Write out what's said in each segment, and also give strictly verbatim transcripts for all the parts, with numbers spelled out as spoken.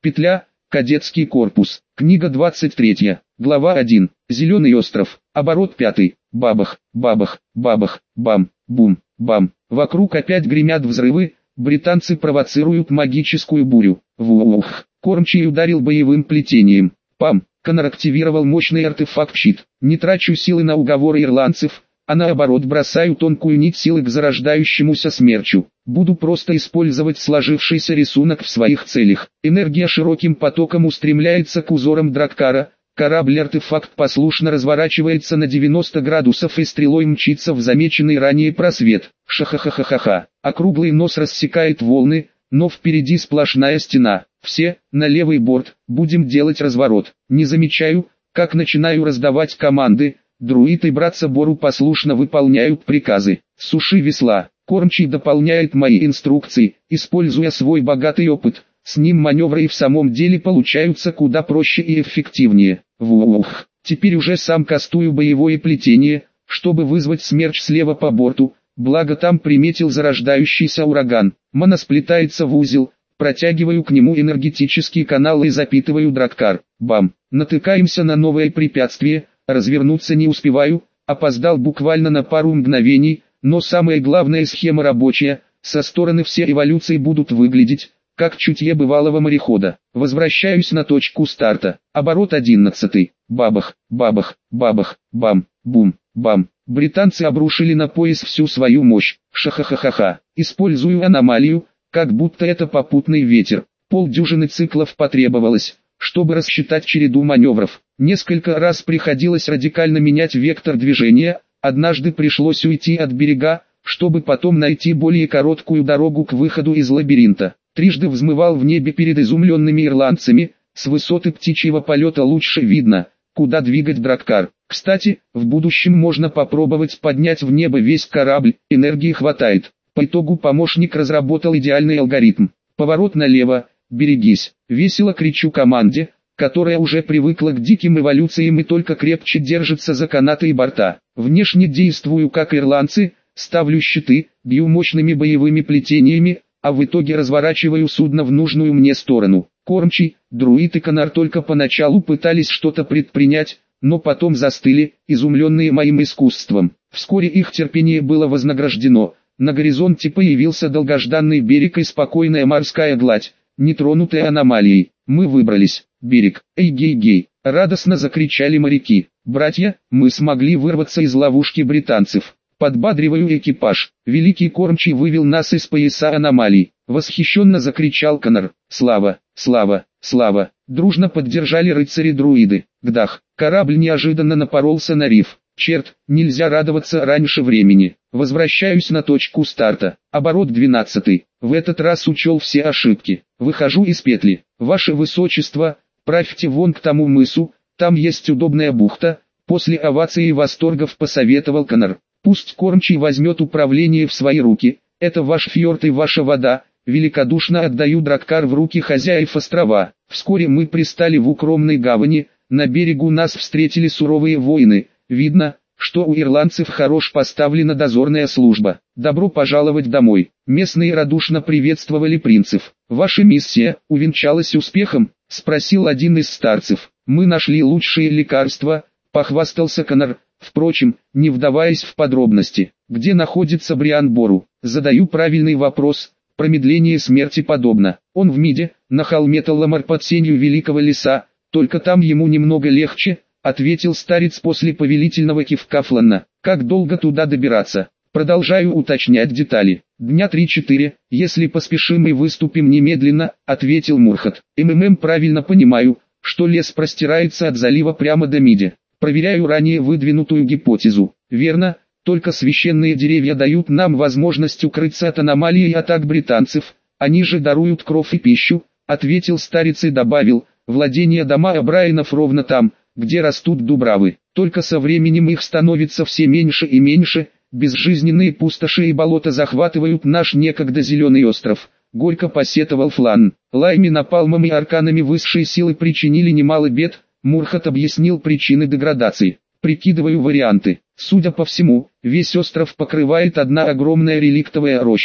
Петля, кадетский корпус. Книга двадцать третья. Глава один. Зеленый остров. Оборот пятый. Бабах, бабах, бабах, бам, бум, бам. Вокруг опять гремят взрывы. Британцы провоцируют магическую бурю. Вух. Кормчий ударил боевым плетением. Пам. Коннор активировал мощный артефакт-щит. Не трачу силы на уговоры ирландцев, а наоборот бросаю тонкую нить силы к зарождающемуся смерчу. Буду просто использовать сложившийся рисунок в своих целях. Энергия широким потоком устремляется к узорам Драккара. Корабль-артефакт послушно разворачивается на девяносто градусов и стрелой мчится в замеченный ранее просвет. Ша-ха-ха-ха-ха. Округлый нос рассекает волны, но впереди сплошная стена. Все, на левый борт, будем делать разворот. Не замечаю, как начинаю раздавать команды. Друид и братца-бору послушно выполняют приказы. Суши весла. Кормчий дополняет мои инструкции, используя свой богатый опыт. С ним маневры и в самом деле получаются куда проще и эффективнее. Вух. Теперь уже сам кастую боевое плетение, чтобы вызвать смерч слева по борту. Благо там приметил зарождающийся ураган. Мана сплетается в узел. Протягиваю к нему энергетический канал и запитываю Драккар. Бам. Натыкаемся на новое препятствие. Развернуться не успеваю. Опоздал буквально на пару мгновений. Но самое главное, схема рабочая. Со стороны все эволюции будут выглядеть как чутье бывалого морехода. Возвращаюсь на точку старта. Оборот одиннадцатый. Бабах, бабах, бабах, бам, бум, бам. Британцы обрушили на пояс всю свою мощь. Ша-ха-ха-ха-ха. Использую аномалию, как будто это попутный ветер. Полдюжины циклов потребовалось, чтобы рассчитать череду маневров. Несколько раз приходилось радикально менять вектор движения. Однажды пришлось уйти от берега, чтобы потом найти более короткую дорогу к выходу из лабиринта. Трижды взмывал в небе перед изумленными ирландцами. С высоты птичьего полета лучше видно, куда двигать Драккар. Кстати, в будущем можно попробовать поднять в небо весь корабль, энергии хватает. По итогу помощник разработал идеальный алгоритм. Поворот налево, берегись. Весело кричу команде, которая уже привыкла к диким эволюциям и только крепче держится за канаты и борта. Внешне действую как ирландцы, ставлю щиты, бью мощными боевыми плетениями, а в итоге разворачиваю судно в нужную мне сторону. Кормчий, Друид и Коннор только поначалу пытались что-то предпринять, но потом застыли, изумленные моим искусством. Вскоре их терпение было вознаграждено. На горизонте появился долгожданный берег и спокойная морская гладь, не тронутая аномалией. Мы выбрались. Берег. Эй-гей-гей. Радостно закричали моряки. Братья, мы смогли вырваться из ловушки британцев. Подбадриваю экипаж. Великий Кормчий вывел нас из пояса аномалий. Восхищенно закричал Коннор. Слава, слава, слава. Дружно поддержали рыцари-друиды. Гдах. Корабль неожиданно напоролся на риф. Черт, нельзя радоваться раньше времени. Возвращаюсь на точку старта. Оборот двенадцатый. В этот раз учел все ошибки. Выхожу из петли. Ваше Высочество, правьте вон к тому мысу, там есть удобная бухта. После овации и восторгов посоветовал Коннор. Пусть Кормчий возьмет управление в свои руки. Это ваш фьорд и ваша вода. Великодушно отдаю Драккар в руки хозяев острова. Вскоре мы пристали в укромной гавани. На берегу нас встретили суровые воины. Видно, что у ирландцев хорош поставлена дозорная служба. Добро пожаловать домой. Местные радушно приветствовали принцев. Ваша миссия увенчалась успехом? Спросил один из старцев. Мы нашли лучшие лекарства, похвастался Коннор. Впрочем, не вдаваясь в подробности, где находится Бриан Бору, задаю правильный вопрос. Промедление смерти подобно. Он в Миде, на холме Талламар под сенью великого леса, только там ему немного легче, ответил старец после повелительного кивка Фланна. Как долго туда добираться? Продолжаю уточнять детали. Дня три-четыре, если поспешим и выступим немедленно, ответил Мурхат. МММ правильно понимаю, что лес простирается от залива прямо до Миди. Проверяю ранее выдвинутую гипотезу. Верно, только священные деревья дают нам возможность укрыться от аномалий и атак британцев. Они же даруют кров и пищу, ответил старец и добавил. Владения дома Абраинов ровно там, где растут дубравы. Только со временем их становится все меньше и меньше. Безжизненные пустоши и болота захватывают наш некогда зеленый остров. Горько посетовал Флан. Лайми напалмом и арканами высшие силы причинили немало бед. Мурхат объяснил причины деградации. Прикидываю варианты. Судя по всему, весь остров покрывает одна огромная реликтовая роща.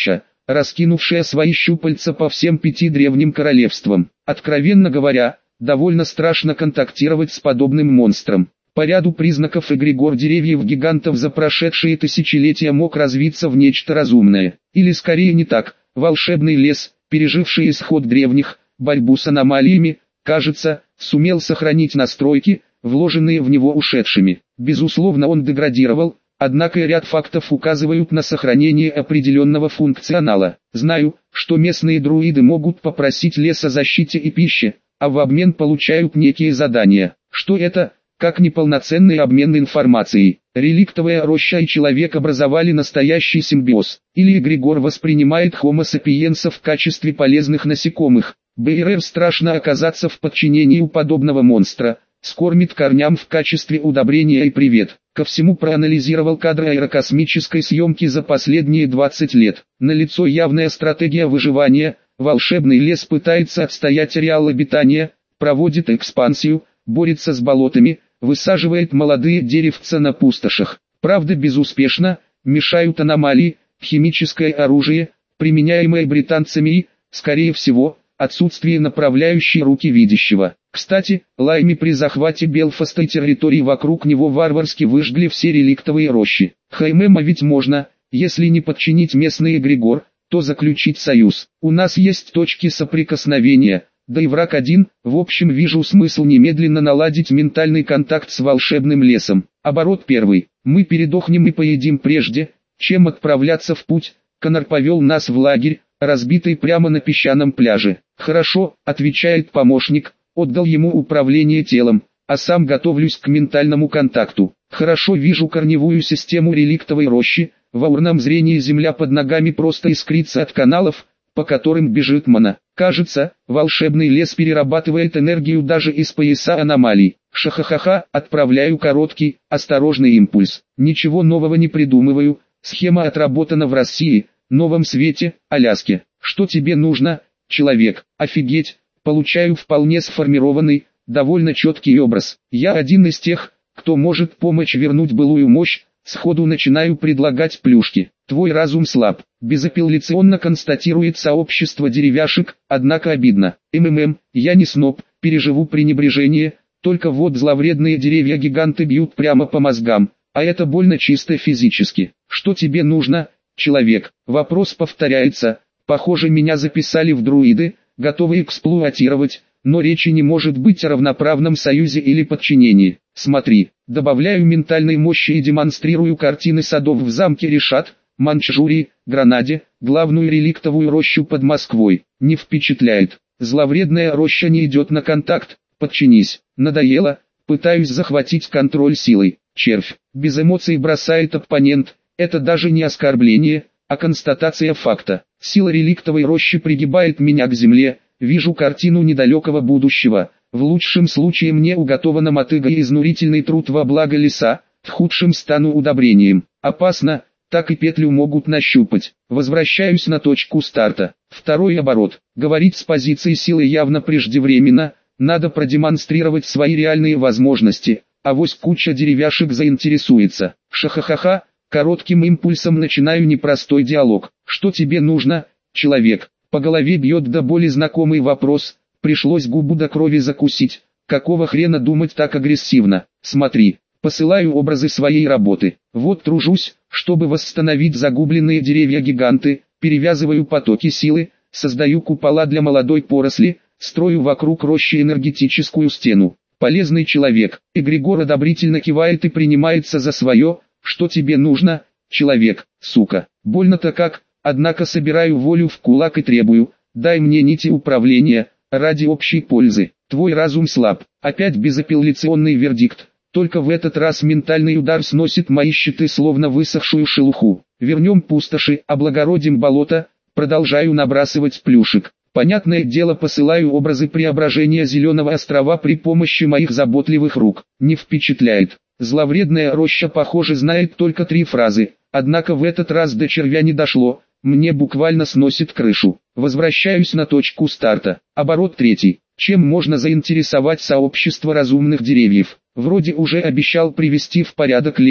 раскинувшая свои щупальца по всем пяти древним королевствам. Откровенно говоря, довольно страшно контактировать с подобным монстром. По ряду признаков эгрегор деревьев-гигантов за прошедшие тысячелетия мог развиться в нечто разумное. Или скорее не так, волшебный лес, переживший исход древних, борьбу с аномалиями, кажется, сумел сохранить настройки, вложенные в него ушедшими. Безусловно, он деградировал, однако ряд фактов указывают на сохранение определенного функционала. Знаю, что местные друиды могут попросить лес о защите и пище, а в обмен получают некие задания. Что это? Как неполноценный обмен информацией. Реликтовая роща и человек образовали настоящий симбиоз. Или эгрегор воспринимает хомо сапиенсов в качестве полезных насекомых. БРР страшно оказаться в подчинении у подобного монстра. Скормит корням в качестве удобрения и привет. Ко всему проанализировал кадры аэрокосмической съемки за последние двадцать лет. Налицо явная стратегия выживания. Волшебный лес пытается отстоять ареал обитания, проводит экспансию, борется с болотами, высаживает молодые деревца на пустошах. Правда безуспешно, мешают аномалии, химическое оружие, применяемое британцами и, скорее всего, отсутствие направляющей руки видящего. Кстати, Лайми при захвате Белфаста и территории вокруг него варварски выжгли все реликтовые рощи. Хаймема ведь можно, если не подчинить местный эгрегор, то заключить союз. У нас есть точки соприкосновения, да и враг один. В общем, вижу смысл немедленно наладить ментальный контакт с волшебным лесом. Оборот первый. Мы передохнем и поедим прежде, чем отправляться в путь. Конор повел нас в лагерь, разбитый прямо на песчаном пляже. «Хорошо», — отвечает помощник, отдал ему управление телом, а сам готовлюсь к ментальному контакту. Хорошо вижу корневую систему реликтовой рощи, в аурном зрении земля под ногами просто искрится от каналов, по которым бежит мана. Кажется, волшебный лес перерабатывает энергию даже из пояса аномалий. Шахахаха, отправляю короткий, осторожный импульс. Ничего нового не придумываю, схема отработана в России, Новом Свете, Аляске. Что тебе нужно, человек? Офигеть, получаю вполне сформированный, довольно четкий образ. Я один из тех, кто может помочь вернуть былую мощь, сходу начинаю предлагать плюшки. Твой разум слаб, безапелляционно констатирует сообщество деревяшек, однако обидно. МММ, я не сноб, переживу пренебрежение, только вот зловредные деревья-гиганты бьют прямо по мозгам, а это больно чисто физически. Что тебе нужно, человек? Вопрос повторяется, похоже меня записали в друиды, готовы эксплуатировать, но речи не может быть о равноправном союзе или подчинении. Смотри, добавляю ментальной мощи и демонстрирую картины садов в замке Решат, Манчжурии, Гранаде, главную реликтовую рощу под Москвой. Не впечатляет. Зловредная роща не идет на контакт, подчинись. Надоело, пытаюсь захватить контроль силой. Червь, без эмоций бросает оппонент, это даже не оскорбление, а констатация факта. Сила реликтовой рощи пригибает меня к земле, вижу картину недалекого будущего. В лучшем случае мне уготована мотыга и изнурительный труд во благо леса, в худшем стану удобрением. Опасно, так и петлю могут нащупать. Возвращаюсь на точку старта. Второй оборот. Говорить с позиции силы явно преждевременно, надо продемонстрировать свои реальные возможности, авось куча деревяшек заинтересуется. Шахахаха, коротким импульсом начинаю непростой диалог. Что тебе нужно, человек? По голове бьет до боли знакомый вопрос, пришлось губу до крови закусить. Какого хрена думать так агрессивно? Смотри, посылаю образы своей работы. Вот тружусь, чтобы восстановить загубленные деревья-гиганты, перевязываю потоки силы, создаю купола для молодой поросли, строю вокруг рощи энергетическую стену. Полезный человек. Эгрегор одобрительно кивает и принимается за свое. Что тебе нужно, человек, сука? Больно-то как, однако собираю волю в кулак и требую, дай мне нити управления, ради общей пользы. Твой разум слаб. Опять безапелляционный вердикт. Только в этот раз ментальный удар сносит мои щиты словно высохшую шелуху. Вернем пустоши, облагородим болото, продолжаю набрасывать плюшек. Понятное дело, посылаю образы преображения Зеленого острова при помощи моих заботливых рук. Не впечатляет. Зловредная роща, похоже, знает только три фразы, однако в этот раз до червя не дошло, мне буквально сносит крышу. Возвращаюсь на точку старта. Оборот третий. Чем можно заинтересовать сообщество разумных деревьев? Вроде уже обещал привести в порядок лес,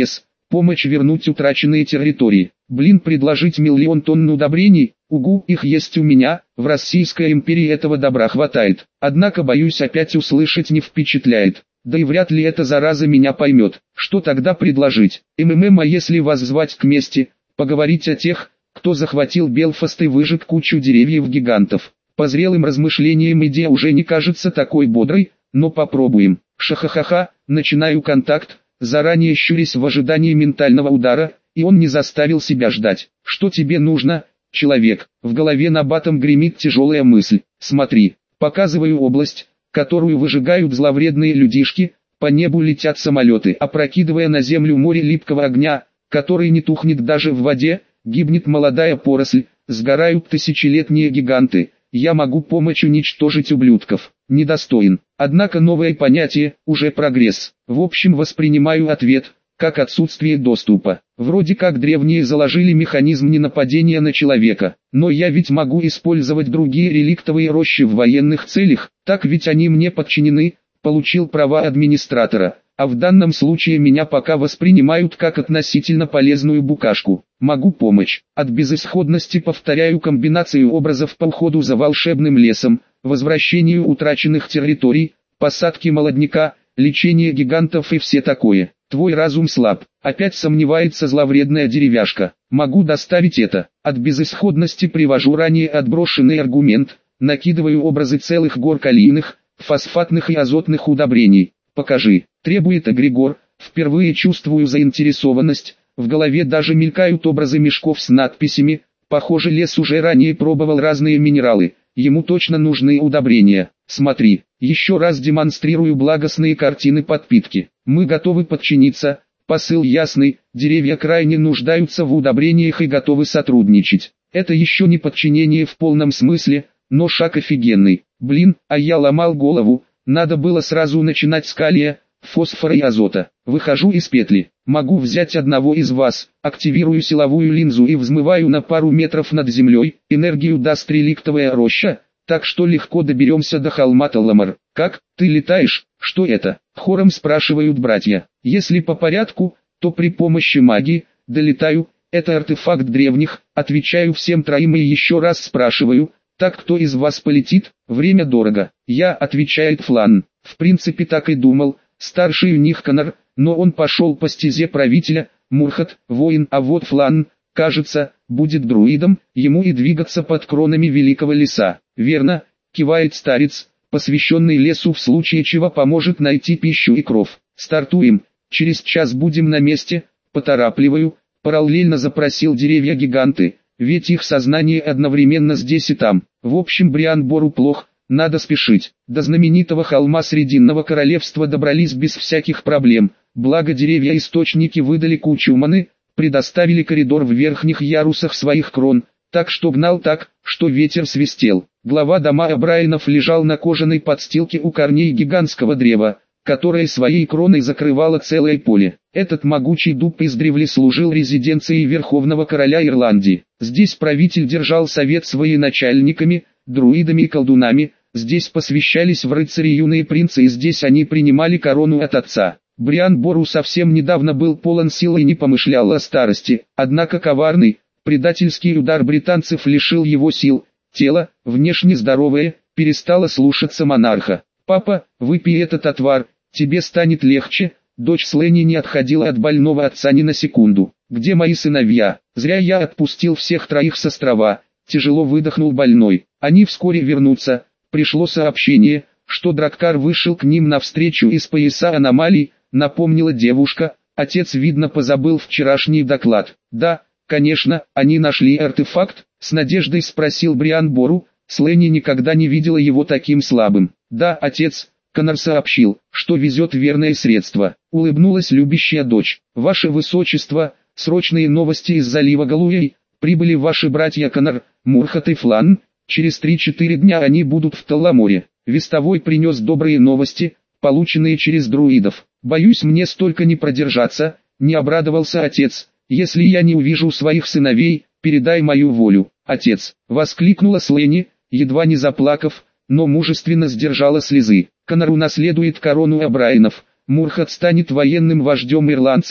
Помочь вернуть утраченные территории. Блин, предложить миллион тонн удобрений? Угу, их есть у меня, в Российской империи этого добра хватает. Однако боюсь, опять услышать не впечатляет. Да и вряд ли эта зараза меня поймет. Что тогда предложить? МММ, а если вас звать к мести, поговорить о тех, кто захватил Белфаст и выжег кучу деревьев-гигантов. По зрелым размышлениям идея уже не кажется такой бодрой, но попробуем. Шахахаха, начинаю контакт, заранее щурясь в ожидании ментального удара, и он не заставил себя ждать. Что тебе нужно, человек? В голове набатом гремит тяжелая мысль. Смотри, показываю область, которую выжигают зловредные людишки, по небу летят самолеты, опрокидывая на землю море липкого огня, который не тухнет даже в воде, гибнет молодая поросль, сгорают тысячелетние гиганты. Я могу помочь уничтожить ублюдков. Недостоин. Однако новое понятие, уже прогресс. В общем, воспринимаю ответ, как отсутствие доступа. Вроде как древние заложили механизм ненападения на человека. Но я ведь могу использовать другие реликтовые рощи в военных целях, так ведь они мне подчинены, получил права администратора. А в данном случае меня пока воспринимают как относительно полезную букашку. Могу помочь. От безысходности повторяю комбинацию образов по уходу за волшебным лесом, возвращению утраченных территорий, посадке молодняка, лечение гигантов и все такое. Твой разум слаб. Опять сомневается зловредная деревяшка. Могу доставить это. От безысходности привожу ранее отброшенный аргумент, накидываю образы целых гор калийных, фосфатных и азотных удобрений. Покажи, требует Эгрегор, впервые чувствую заинтересованность, в голове даже мелькают образы мешков с надписями, похоже, лес уже ранее пробовал разные минералы, ему точно нужны удобрения. Смотри, еще раз демонстрирую благостные картины подпитки. Мы готовы подчиниться, посыл ясный, деревья крайне нуждаются в удобрениях и готовы сотрудничать. Это еще не подчинение в полном смысле, но шаг офигенный. Блин, а я ломал голову. Надо было сразу начинать с калия, фосфора и азота. Выхожу из петли. Могу взять одного из вас, активирую силовую линзу и взмываю на пару метров над землей. Энергию даст реликтовая роща, так что легко доберемся до холма Таламар. Как, ты летаешь? Что это? Хором спрашивают братья. Если по порядку, то при помощи магии, долетаю, это артефакт древних, отвечаю всем троим и еще раз спрашиваю. Так кто из вас полетит? Время дорого. Я, отвечает Флан. В принципе так и думал, старший у них Конор, но он пошел по стезе правителя, Мурхат, воин, а вот Флан, кажется, будет друидом, ему и двигаться под кронами великого леса. Верно, кивает старец, посвященный лесу в случае чего поможет найти пищу и кров. Стартуем, через час будем на месте, поторапливаю, параллельно запросил деревья-гиганты. Ведь их сознание одновременно здесь и там. В общем, Бриан Бору плох, надо спешить. До знаменитого холма Срединного королевства добрались без всяких проблем. Благо деревья-источники выдали кучу маны, предоставили коридор в верхних ярусах своих крон, так что гнал так, что ветер свистел. Глава дома О'Брайенов лежал на кожаной подстилке у корней гигантского древа, которое своей кроной закрывало целое поле. Этот могучий дуб издревле служил резиденцией Верховного Короля Ирландии. Здесь правитель держал совет с военачальниками, друидами и колдунами, здесь посвящались в рыцари юные принцы и здесь они принимали корону от отца. Бриан Бору совсем недавно был полон сил и не помышлял о старости, однако коварный, предательский удар британцев лишил его сил, тело, внешне здоровое, перестало слушаться монарха. «Папа, выпей этот отвар, тебе станет легче». Дочь Слэнни не отходила от больного отца ни на секунду. «Где мои сыновья? Зря я отпустил всех троих с острова», тяжело выдохнул больной. «Они вскоре вернутся». Пришло сообщение, что Драккар вышел к ним навстречу из пояса аномалий, напомнила девушка. Отец, видно, позабыл вчерашний доклад. «Да, конечно, они нашли артефакт», с надеждой спросил Бриан Бору. Слэнни никогда не видела его таким слабым. «Да, отец», Конор сообщил, что везет верное средство. Улыбнулась любящая дочь. «Ваше Высочество, срочные новости из залива Галуэй. Прибыли ваши братья Конор, Мурхат и Флан. Через три-четыре дня они будут в Таламоре». Вестовой принес добрые новости, полученные через друидов. «Боюсь, мне столько не продержаться», не обрадовался отец. «Если я не увижу своих сыновей, передай мою волю». «Отец», воскликнула Слэнни, едва не заплакав, но мужественно сдержала слезы. «Конор унаследует корону О'Брайенов, Мурхат станет военным вождем ирландцев,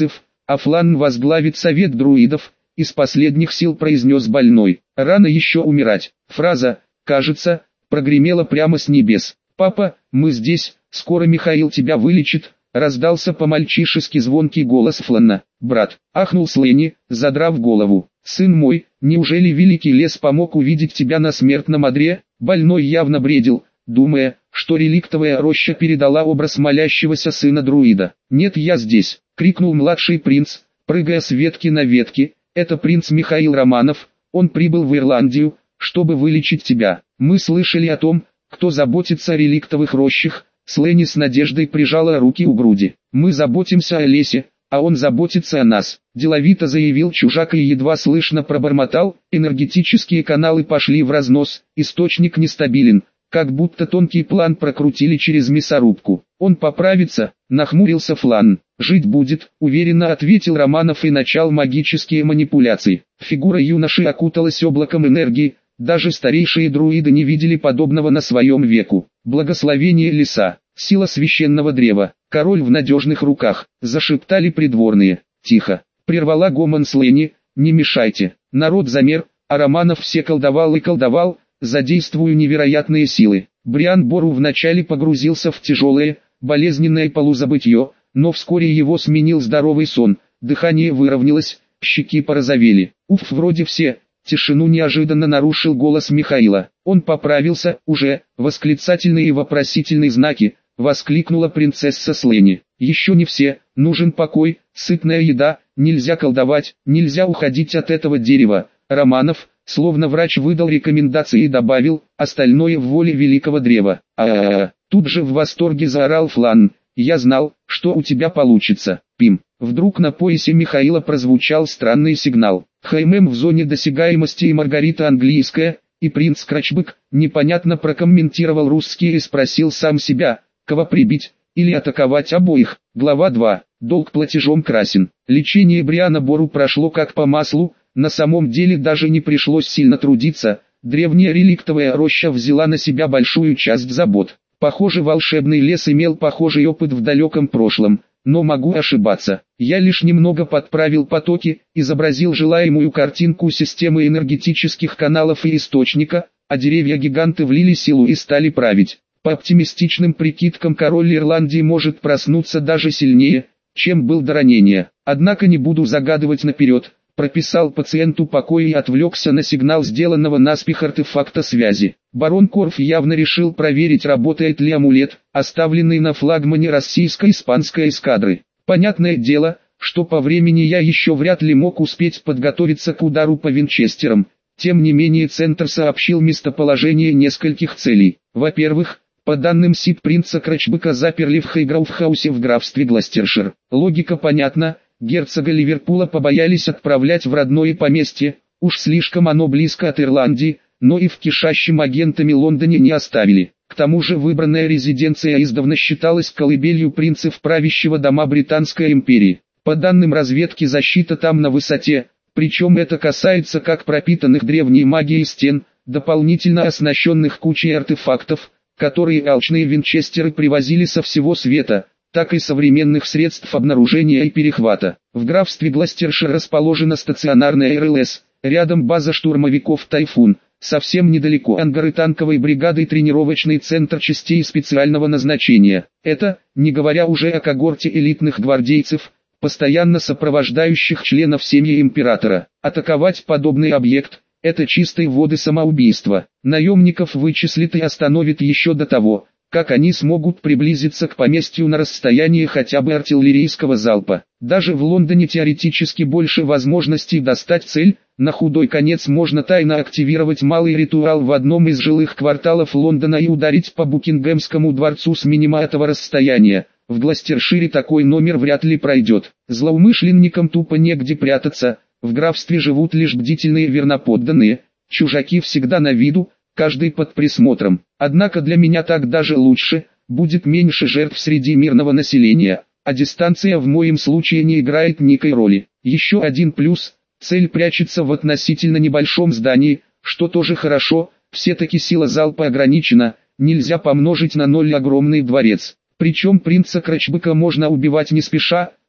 а Фланн возглавит совет друидов, из последних сил произнес больной. Рано еще умирать. Фраза, кажется, прогремела прямо с небес. «Папа, мы здесь, скоро Михаил тебя вылечит», раздался по-мальчишески звонкий голос Фланна. «Брат», ахнул Слэнни, задрав голову. «Сын мой, неужели великий лес помог увидеть тебя на смертном одре?» Больной явно бредил, думая, что реликтовая роща передала образ молящегося сына друида. «Нет, я здесь», — крикнул младший принц, прыгая с ветки на ветки. «Это принц Михаил Романов, он прибыл в Ирландию, чтобы вылечить тебя. Мы слышали о том, кто заботится о реликтовых рощах». Слэнни с надеждой прижала руки у груди. «Мы заботимся о лесе, а он заботится о нас», — деловито заявил чужак и едва слышно пробормотал. «Энергетические каналы пошли в разнос, источник нестабилен, как будто тонкий план прокрутили через мясорубку. Он поправится», — нахмурился Фланн. «Жить будет», — уверенно ответил Романов и начал магические манипуляции. Фигура юноши окуталась облаком энергии, даже старейшие друиды не видели подобного на своем веку. «Благословение леса, сила священного древа, король в надежных руках», — зашептали придворные. «Тихо», — прервала гомон Слэнни, — «не мешайте». Народ замер, а Романов все колдовал и колдовал, задействуя невероятные силы. Бриан Бору вначале погрузился в тяжелое, болезненное полузабытье, но вскоре его сменил здоровый сон, дыхание выровнялось, щеки порозовели. «Уф, вроде все». Тишину неожиданно нарушил голос Михаила. «Он поправился, уже», восклицательные и вопросительные знаки, воскликнула принцесса Слэнни. «Еще не все, нужен покой, сытная еда, нельзя колдовать, нельзя уходить от этого дерева». Романов, словно врач, выдал рекомендации и добавил, остальное в воле великого древа. А-а-а, тут же в восторге заорал Фланн. «Я знал, что у тебя получится». Пим. Вдруг на поясе Михаила прозвучал странный сигнал. ХММ в зоне досягаемости и Маргарита английская, и принц Крачбык, непонятно прокомментировал русский и спросил сам себя, кого прибить, или атаковать обоих. Глава два. Долг платежом красен. Лечение Бриана Бору прошло как по маслу, на самом деле даже не пришлось сильно трудиться, древняя реликтовая роща взяла на себя большую часть забот. Похоже, волшебный лес имел похожий опыт в далеком прошлом. Но могу ошибаться. Я лишь немного подправил потоки, изобразил желаемую картинку системы энергетических каналов и источника, а деревья-гиганты влили силу и стали править. По оптимистичным прикидкам, король Ирландии может проснуться даже сильнее, чем был до ранения. Однако не буду загадывать наперед, прописал пациенту покой и отвлекся на сигнал сделанного наспех артефакта связи. Барон Корф явно решил проверить, работает ли амулет, оставленный на флагмане российско-испанской эскадры. Понятное дело, что по времени я еще вряд ли мог успеть подготовиться к удару по Винчестерам. Тем не менее, Центр сообщил местоположение нескольких целей. Во-первых, по данным СИП, принца Крачбыка заперли в Хайграуфхаусе в графстве Гластершир. Логика понятна. Герцога Ливерпуля побоялись отправлять в родное поместье, уж слишком оно близко от Ирландии, но и в кишащем агентами Лондоне не оставили. К тому же выбранная резиденция издавна считалась колыбелью принцев правящего дома Британской империи. По данным разведки, защита там на высоте, причем это касается как пропитанных древней магией стен, дополнительно оснащенных кучей артефактов, которые алчные винчестеры привозили со всего света, так и современных средств обнаружения и перехвата. В графстве Гластершир расположена стационарная эр эл эс, рядом база штурмовиков «Тайфун», совсем недалеко ангары танковой бригады и тренировочный центр частей специального назначения. Это, не говоря уже о когорте элитных гвардейцев, постоянно сопровождающих членов семьи императора. Атаковать подобный объект – это чистой воды самоубийство. Наемников вычислит и остановит еще до того, как они смогут приблизиться к поместью на расстоянии хотя бы артиллерийского залпа. Даже в Лондоне теоретически больше возможностей достать цель, на худой конец можно тайно активировать малый ритуал в одном из жилых кварталов Лондона и ударить по Букингемскому дворцу с минимум этого расстояния. В Гластершире такой номер вряд ли пройдет. Злоумышленникам тупо негде прятаться, в графстве живут лишь бдительные верноподданные, чужаки всегда на виду, каждый под присмотром. Однако для меня так даже лучше, будет меньше жертв среди мирного населения, а дистанция в моем случае не играет никакой роли. Еще один плюс – цель прячется в относительно небольшом здании, что тоже хорошо, все-таки сила залпа ограничена, нельзя помножить на ноль огромный дворец. Причем принца Крачбыка можно убивать не спеша,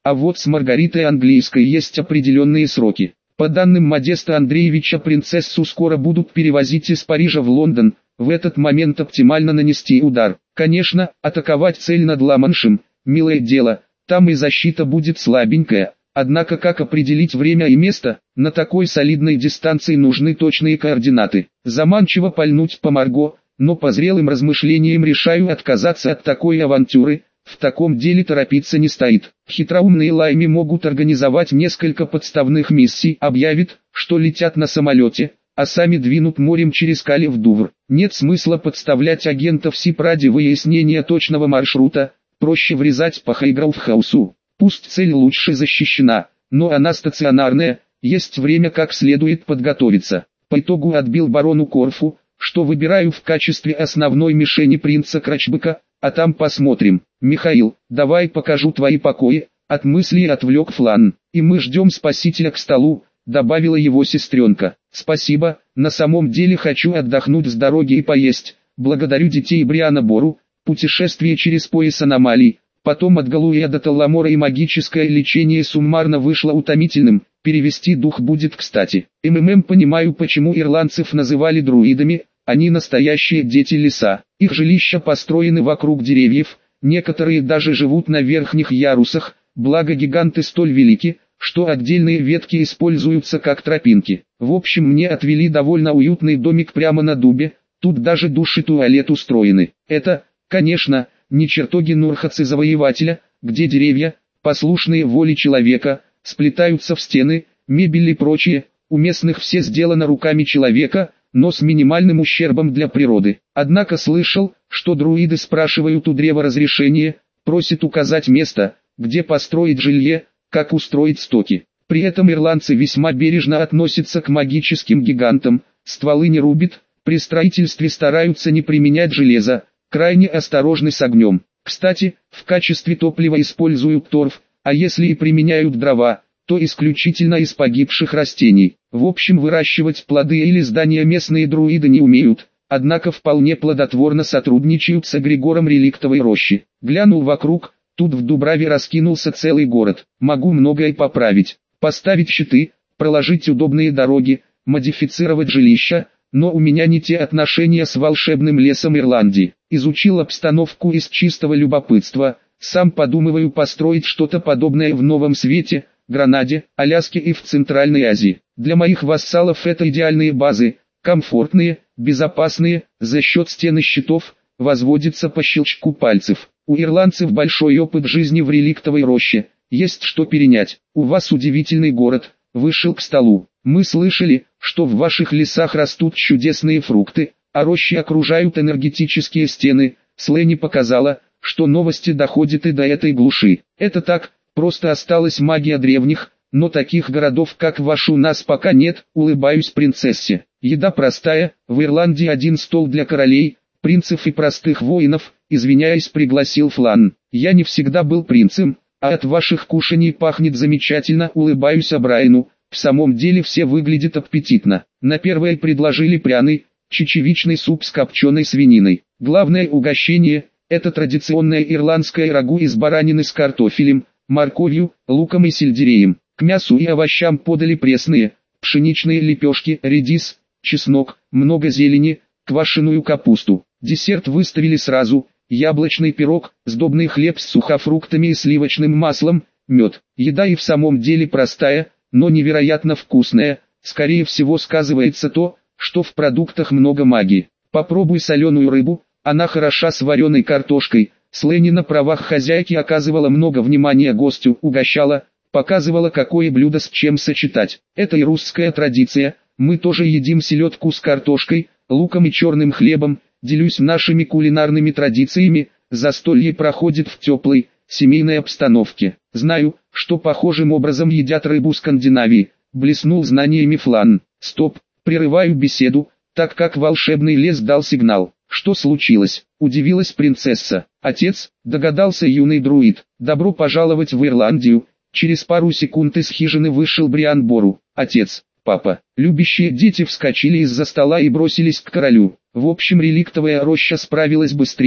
а вот с Маргаритой Английской есть определенные сроки. По данным Модеста Андреевича, принцессу скоро будут перевозить из Парижа в Лондон, в этот момент оптимально нанести удар. Конечно, атаковать цель над Ла-Маншем – милое дело, там и защита будет слабенькая, однако как определить время и место, на такой солидной дистанции нужны точные координаты. Заманчиво пальнуть по Марго, но по зрелым размышлениям решаю отказаться от такой авантюры. В таком деле торопиться не стоит. Хитроумные Лайми могут организовать несколько подставных миссий, объявят, что летят на самолете, а сами двинут морем через Кале в Дувр. Нет смысла подставлять агентов СИП ради выяснения точного маршрута, проще врезать по Хайграуфхаусу. Пусть цель лучше защищена, но она стационарная, есть время как следует подготовиться. По итогу отбил барону Корфу, что выбираю в качестве основной мишени принца Крачбека, а там посмотрим. Михаил, давай покажу твои покои, от мыслей отвлек Флан. И мы ждем спасителя к столу, добавила его сестренка. Спасибо, на самом деле хочу отдохнуть с дороги и поесть. Благодарю детей Бриана Бору, путешествие через пояс аномалий. Потом от Галуя до Талламора и магическое лечение суммарно вышло утомительным, перевести дух будет кстати. МММ понимаю, почему ирландцев называли друидами, они настоящие дети леса. Их жилища построены вокруг деревьев, некоторые даже живут на верхних ярусах, благо гиганты столь велики, что отдельные ветки используются как тропинки. В общем, мне отвели довольно уютный домик прямо на дубе, тут даже душ и туалет устроены. Это, конечно, не чертоги Нурхацы-завоевателя, где деревья, послушные воле человека, сплетаются в стены, мебель и прочее, у местных все сделано руками человека, но с минимальным ущербом для природы. Однако слышал, что друиды спрашивают у древа разрешение, просят указать место, где построить жилье, как устроить стоки. При этом ирландцы весьма бережно относятся к магическим гигантам, стволы не рубят, при строительстве стараются не применять железо, крайне осторожны с огнем. Кстати, в качестве топлива используют торф, а если и применяют дрова, то исключительно из погибших растений. В общем, выращивать плоды или здания местные друиды не умеют, однако вполне плодотворно сотрудничают с эгрегором реликтовой рощи. Глянул вокруг, тут в Дубраве раскинулся целый город. Могу многое поправить, поставить щиты, проложить удобные дороги, модифицировать жилища, но у меня не те отношения с волшебным лесом Ирландии. Изучил обстановку из чистого любопытства, сам подумываю построить что-то подобное в Новом Свете, Гранаде, Аляске и в Центральной Азии. Для моих вассалов это идеальные базы, комфортные, безопасные, за счет стен и щитов, возводятся по щелчку пальцев. У ирландцев большой опыт жизни в реликтовой роще, есть что перенять. У вас удивительный город, вышел к столу. Мы слышали, что в ваших лесах растут чудесные фрукты, а рощи окружают энергетические стены. Слэни показала, что новости доходят и до этой глуши. Это так, просто осталась магия древних, но таких городов как ваш у нас пока нет, улыбаюсь принцессе. Еда простая, в Ирландии один стол для королей, принцев и простых воинов, извиняясь, пригласил Флан. Я не всегда был принцем, а от ваших кушаний пахнет замечательно, улыбаюсь Брайану. В самом деле все выглядит аппетитно. На первое предложили пряный, чечевичный суп с копченой свининой. Главное угощение – это традиционное ирландское рагу из баранины с картофелем, морковью, луком и сельдереем. К мясу и овощам подали пресные, пшеничные лепешки, редис, чеснок, много зелени, квашеную капусту. Десерт выставили сразу, яблочный пирог, сдобный хлеб с сухофруктами и сливочным маслом, мед. Еда и в самом деле простая, но невероятно вкусная, скорее всего сказывается то, что в продуктах много магии. Попробуй соленую рыбу, она хороша с вареной картошкой. Слэни на правах хозяйки оказывала много внимания гостю, угощала, показывала, какое блюдо с чем сочетать. Это и русская традиция, мы тоже едим селедку с картошкой, луком и черным хлебом, делюсь нашими кулинарными традициями, застолье проходит в теплой, семейной обстановке. Знаю, что похожим образом едят рыбу Скандинавии, блеснул знаниями Флан. Стоп, прерываю беседу, так как волшебный лес дал сигнал. Что случилось? Удивилась принцесса. Отец, догадался юный друид. Добро пожаловать в Ирландию. Через пару секунд из хижины вышел Бриан Бору. Отец, папа. Любящие дети вскочили из-за стола и бросились к королю. В общем, реликтовая роща справилась быстрее,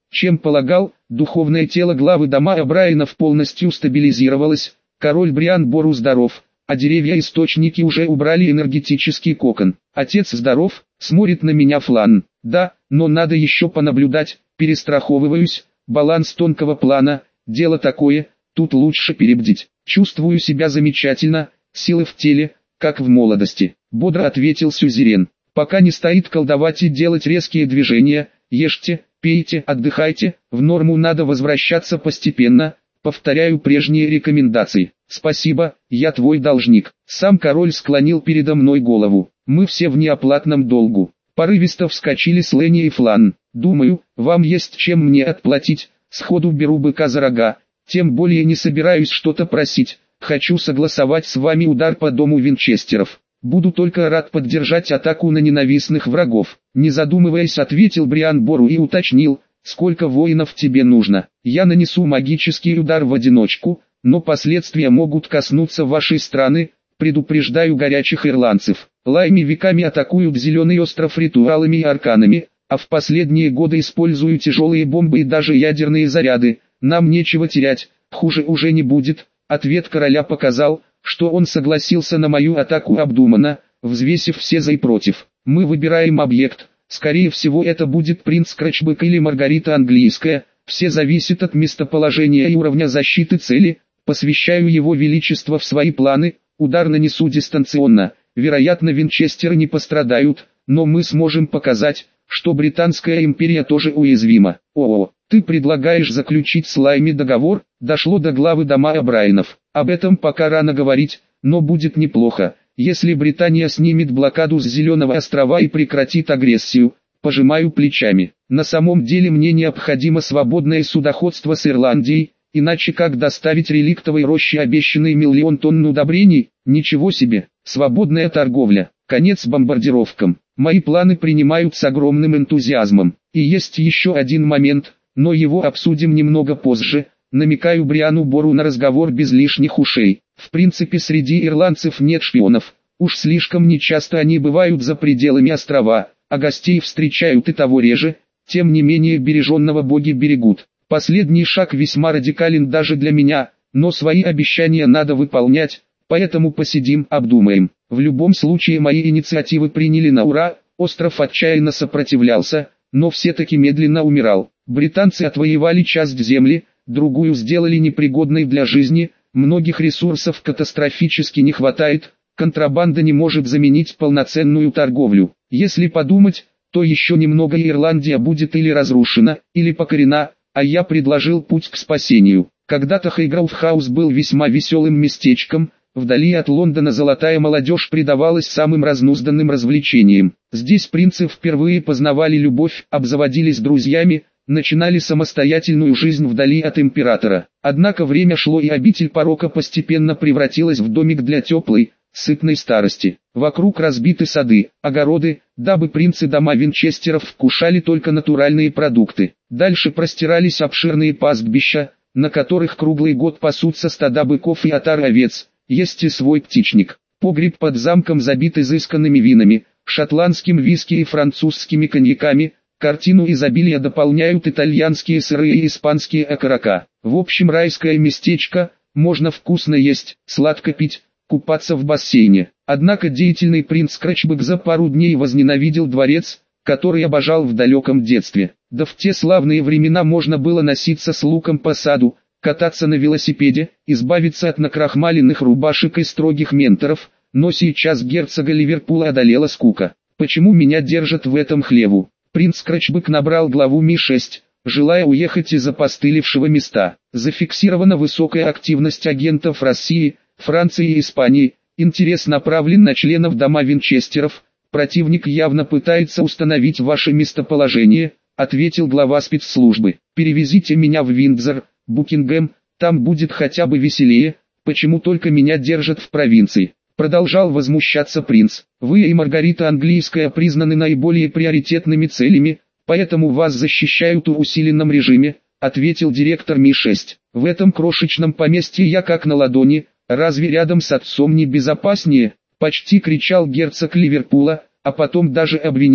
чем полагал. Духовное тело главы дома О'Брайенов полностью стабилизировалось, король Бриан Бору здоров, а деревья-источники уже убрали энергетический кокон. Отец здоров, смотрит на меня Флан. Да, но надо еще понаблюдать, перестраховываюсь, баланс тонкого плана, дело такое, тут лучше перебдеть. Чувствую себя замечательно, силы в теле, как в молодости, бодро ответил сюзерен. Пока не стоит колдовать и делать резкие движения, ешьте, пейте, отдыхайте, в норму надо возвращаться постепенно, повторяю прежние рекомендации. Спасибо, я твой должник. Сам король склонил передо мной голову. Мы все в неоплатном долгу. Порывисто вскочили Сленни и Флан. Думаю, вам есть чем мне отплатить, сходу беру быка за рога, тем более не собираюсь что-то просить, хочу согласовать с вами удар по дому Винчестеров. Буду только рад поддержать атаку на ненавистных врагов. Не задумываясь, ответил Бриан Бору и уточнил, сколько воинов тебе нужно. Я нанесу магический удар в одиночку, но последствия могут коснуться вашей страны, предупреждаю горячих ирландцев. Лайми веками атакуют Зеленый остров ритуалами и арканами, а в последние годы использую тяжелые бомбы и даже ядерные заряды. Нам нечего терять, хуже уже не будет. Ответ короля показал, что он согласился на мою атаку обдуманно, взвесив все за и против. Мы выбираем объект, скорее всего это будет принц Крэтчбэк или Маргарита Английская, все зависит от местоположения и уровня защиты цели, посвящаю его величество в свои планы, удар нанесу дистанционно, вероятно Винчестеры не пострадают, но мы сможем показать, что Британская империя тоже уязвима. О-о, ты предлагаешь заключить с Лайми договор? Дошло до главы дома О'Брайенов. Об этом пока рано говорить, но будет неплохо, если Британия снимет блокаду с Зеленого острова и прекратит агрессию. Пожимаю плечами. На самом деле мне необходимо свободное судоходство с Ирландией, иначе как доставить реликтовой роще обещанный миллион тонн удобрений? Ничего себе, свободная торговля, конец бомбардировкам. Мои планы принимают с огромным энтузиазмом. И есть еще один момент, но его обсудим немного позже. Намекаю Бриану Бору на разговор без лишних ушей. В принципе среди ирландцев нет шпионов. Уж слишком нечасто они бывают за пределами острова, а гостей встречают и того реже. Тем не менее береженного боги берегут. Последний шаг весьма радикален даже для меня, но свои обещания надо выполнять, поэтому посидим, обдумаем. В любом случае мои инициативы приняли на ура, остров отчаянно сопротивлялся, но все-таки медленно умирал. Британцы отвоевали часть земли, другую сделали непригодной для жизни, многих ресурсов катастрофически не хватает, контрабанда не может заменить полноценную торговлю. Если подумать, то еще немного и Ирландия будет или разрушена, или покорена, а я предложил путь к спасению. Когда-то Хайгроув-хаус был весьма веселым местечком, вдали от Лондона золотая молодежь предавалась самым разнузданным развлечениям. Здесь принцы впервые познавали любовь, обзаводились друзьями, начинали самостоятельную жизнь вдали от императора. Однако время шло и обитель порока постепенно превратилась в домик для теплой, сытной старости. Вокруг разбиты сады, огороды, дабы принцы дома Винчестеров вкушали только натуральные продукты. Дальше простирались обширные пастбища, на которых круглый год пасутся стада быков и отар овец. Есть и свой птичник. Погреб под замком забит изысканными винами, шотландским виски и французскими коньяками. Картину изобилия дополняют итальянские сыры и испанские окорока. В общем райское местечко, можно вкусно есть, сладко пить, купаться в бассейне. Однако деятельный принц Крэтчбэк за пару дней возненавидел дворец, который обожал в далеком детстве. Да в те славные времена можно было носиться с луком по саду, кататься на велосипеде, избавиться от накрахмаленных рубашек и строгих менторов, но сейчас герцога Ливерпула одолела скука. Почему меня держат в этом хлеву? Принц Крэтчбэк набрал главу Ми шесть, желая уехать из опостылевшего места. Зафиксирована высокая активность агентов России, Франции и Испании, интерес направлен на членов дома Винчестеров, противник явно пытается установить ваше местоположение, ответил глава спецслужбы. Перевезите меня в Виндзор, Букингем, там будет хотя бы веселее, почему только меня держат в провинции. Продолжал возмущаться принц. Вы и Маргарита Английская признаны наиболее приоритетными целями, поэтому вас защищают в усиленном режиме, ответил директор Ми шесть. В этом крошечном поместье я как на ладони, разве рядом с отцом не безопаснее? Почти кричал герцог Ливерпула, а потом даже обвинил,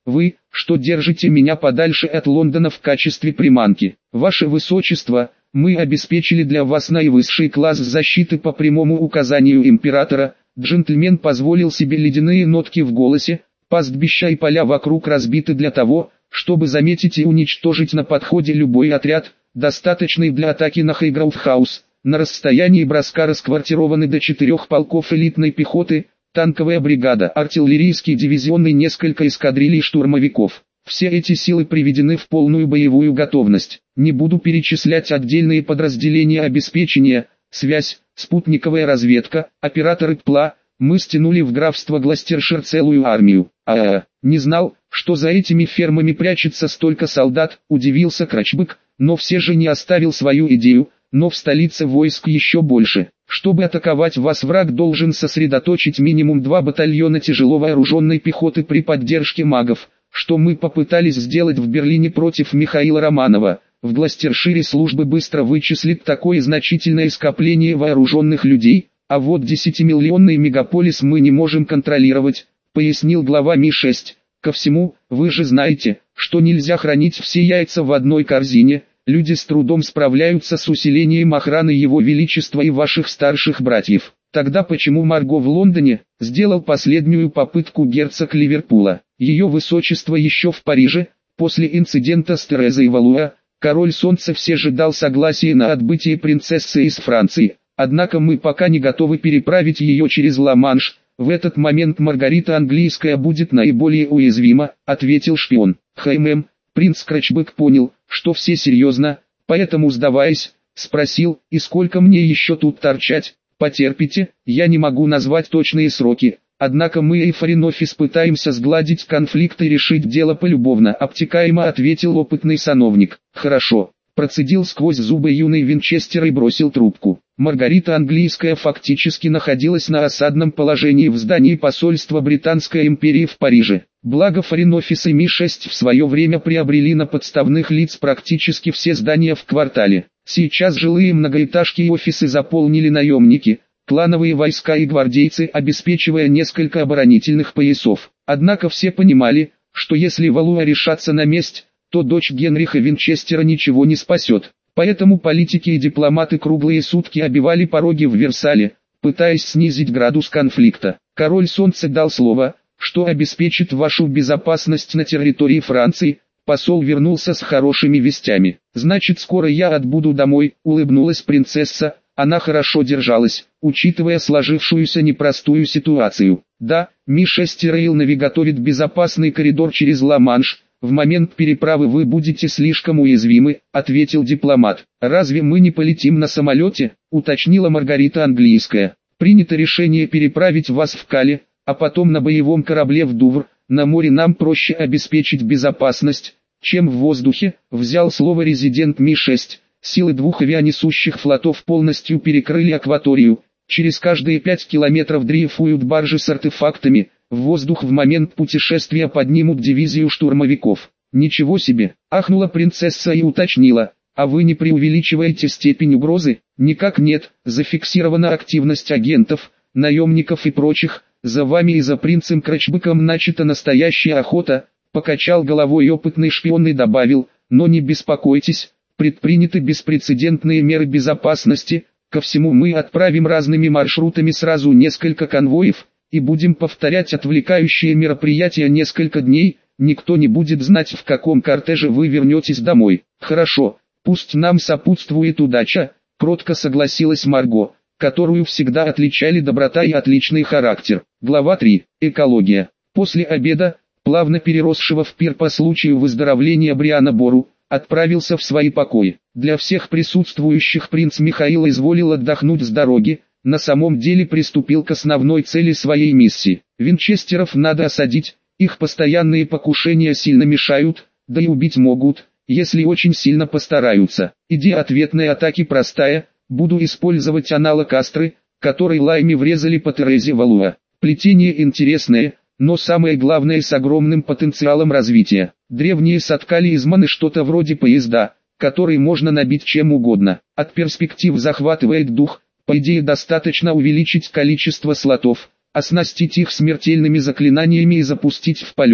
Вы, что держите меня подальше от Лондона в качестве приманки. Ваше Высочество, мы обеспечили для вас наивысший класс защиты по прямому указанию императора. Джентльмен позволил себе ледяные нотки в голосе. Пастбища и поля вокруг разбиты для того, чтобы заметить и уничтожить на подходе любой отряд, достаточный для атаки на Хейгроуд-хаус. На расстоянии броска расквартированы до четырех полков элитной пехоты, танковая бригада, артиллерийский дивизион и несколько эскадрилий штурмовиков. Все эти силы приведены в полную боевую готовность. Не буду перечислять отдельные подразделения обеспечения, связь, спутниковая разведка, операторы ПЛА. Мы стянули в графство Глостершир целую армию. А, не знал, что за этими фермами прячется столько солдат, удивился Крачбык, но все же не оставил свою идею, но в столице войск еще больше. Чтобы атаковать вас, враг должен сосредоточить минимум два батальона тяжело вооруженной пехоты при поддержке магов, что мы попытались сделать в Берлине против Михаила Романова. В Глостершире службы быстро вычислит такое значительное скопление вооруженных людей, а вот десятимиллионный мегаполис мы не можем контролировать, пояснил глава Ми шесть. Ко всему, вы же знаете, что нельзя хранить все яйца в одной корзине. Люди с трудом справляются с усилением охраны Его Величества и ваших старших братьев. Тогда почему Марго в Лондоне? Сделал последнюю попытку герцог Ливерпуля. Ее Высочество еще в Париже. После инцидента с Терезой Валуа, король Солнца все же дал согласие на отбытие принцессы из Франции. Однако мы пока не готовы переправить ее через Ла-Манш. В этот момент Маргарита Английская будет наиболее уязвима, ответил шпион. Хэм, принц Крачбэк понял, что все серьезно, поэтому, сдаваясь, спросил, и сколько мне еще тут торчать? Потерпите, я не могу назвать точные сроки. Однако мы и Foreign Office пытаемся сгладить конфликт и решить дело полюбовно, обтекаемо ответил опытный сановник. Хорошо. Процедил сквозь зубы юный Винчестер и бросил трубку. Маргарита Английская фактически находилась на осадном положении в здании посольства Британской империи в Париже. Благо Foreign Office и Ми шесть в свое время приобрели на подставных лиц практически все здания в квартале. Сейчас жилые многоэтажки и офисы заполнили наемники, клановые войска и гвардейцы, обеспечивая несколько оборонительных поясов. Однако все понимали, что если Валуа решатся на месть, то дочь Генриха Винчестера ничего не спасет. Поэтому политики и дипломаты круглые сутки обивали пороги в Версале, пытаясь снизить градус конфликта. Король Солнца дал слово, что обеспечит вашу безопасность на территории Франции. Посол вернулся с хорошими вестями. Значит, скоро я отбуду домой, улыбнулась принцесса. Она хорошо держалась, учитывая сложившуюся непростую ситуацию. Да, Ми шесть Рейл навигаторит безопасный коридор через Ла-Манш. В момент переправы вы будете слишком уязвимы, ответил дипломат. Разве мы не полетим на самолете, уточнила Маргарита Английская. Принято решение переправить вас в Кале, а потом на боевом корабле в Дувр. На море нам проще обеспечить безопасность, чем в воздухе, взял слово резидент Ми шесть. Силы двух авианесущих флотов полностью перекрыли акваторию. Через каждые пять километров дрейфуют баржи с артефактами. В воздух в момент путешествия поднимут дивизию штурмовиков. Ничего себе, ахнула принцесса и уточнила. А вы не преувеличиваете степень угрозы? Никак нет, зафиксирована активность агентов, наемников и прочих. За вами и за принцем Крачбыком начата настоящая охота, покачал головой опытный шпион и добавил, но не беспокойтесь, предприняты беспрецедентные меры безопасности, ко всему мы отправим разными маршрутами сразу несколько конвоев, и будем повторять отвлекающие мероприятия несколько дней, никто не будет знать, в каком кортеже вы вернетесь домой. Хорошо, пусть нам сопутствует удача, кротко согласилась Марго, которую всегда отличали доброта и отличный характер. Глава три. Экология. После обеда, плавно переросшего в пир по случаю выздоровления Бриана Бору, отправился в свои покои. Для всех присутствующих принц Михаил изволил отдохнуть с дороги, на самом деле приступил к основной цели своей миссии. Винчестеров надо осадить, их постоянные покушения сильно мешают, да и убить могут, если очень сильно постараются. Идея ответной атаки простая, буду использовать аналог Астры, который Лайми врезали по Терезе Валуа. Плетение интересное, но самое главное с огромным потенциалом развития. Древние соткали из маны что-то вроде поезда, который можно набить чем угодно. От перспектив захватывает дух. По идее достаточно увеличить количество слотов, оснастить их смертельными заклинаниями и запустить в полет.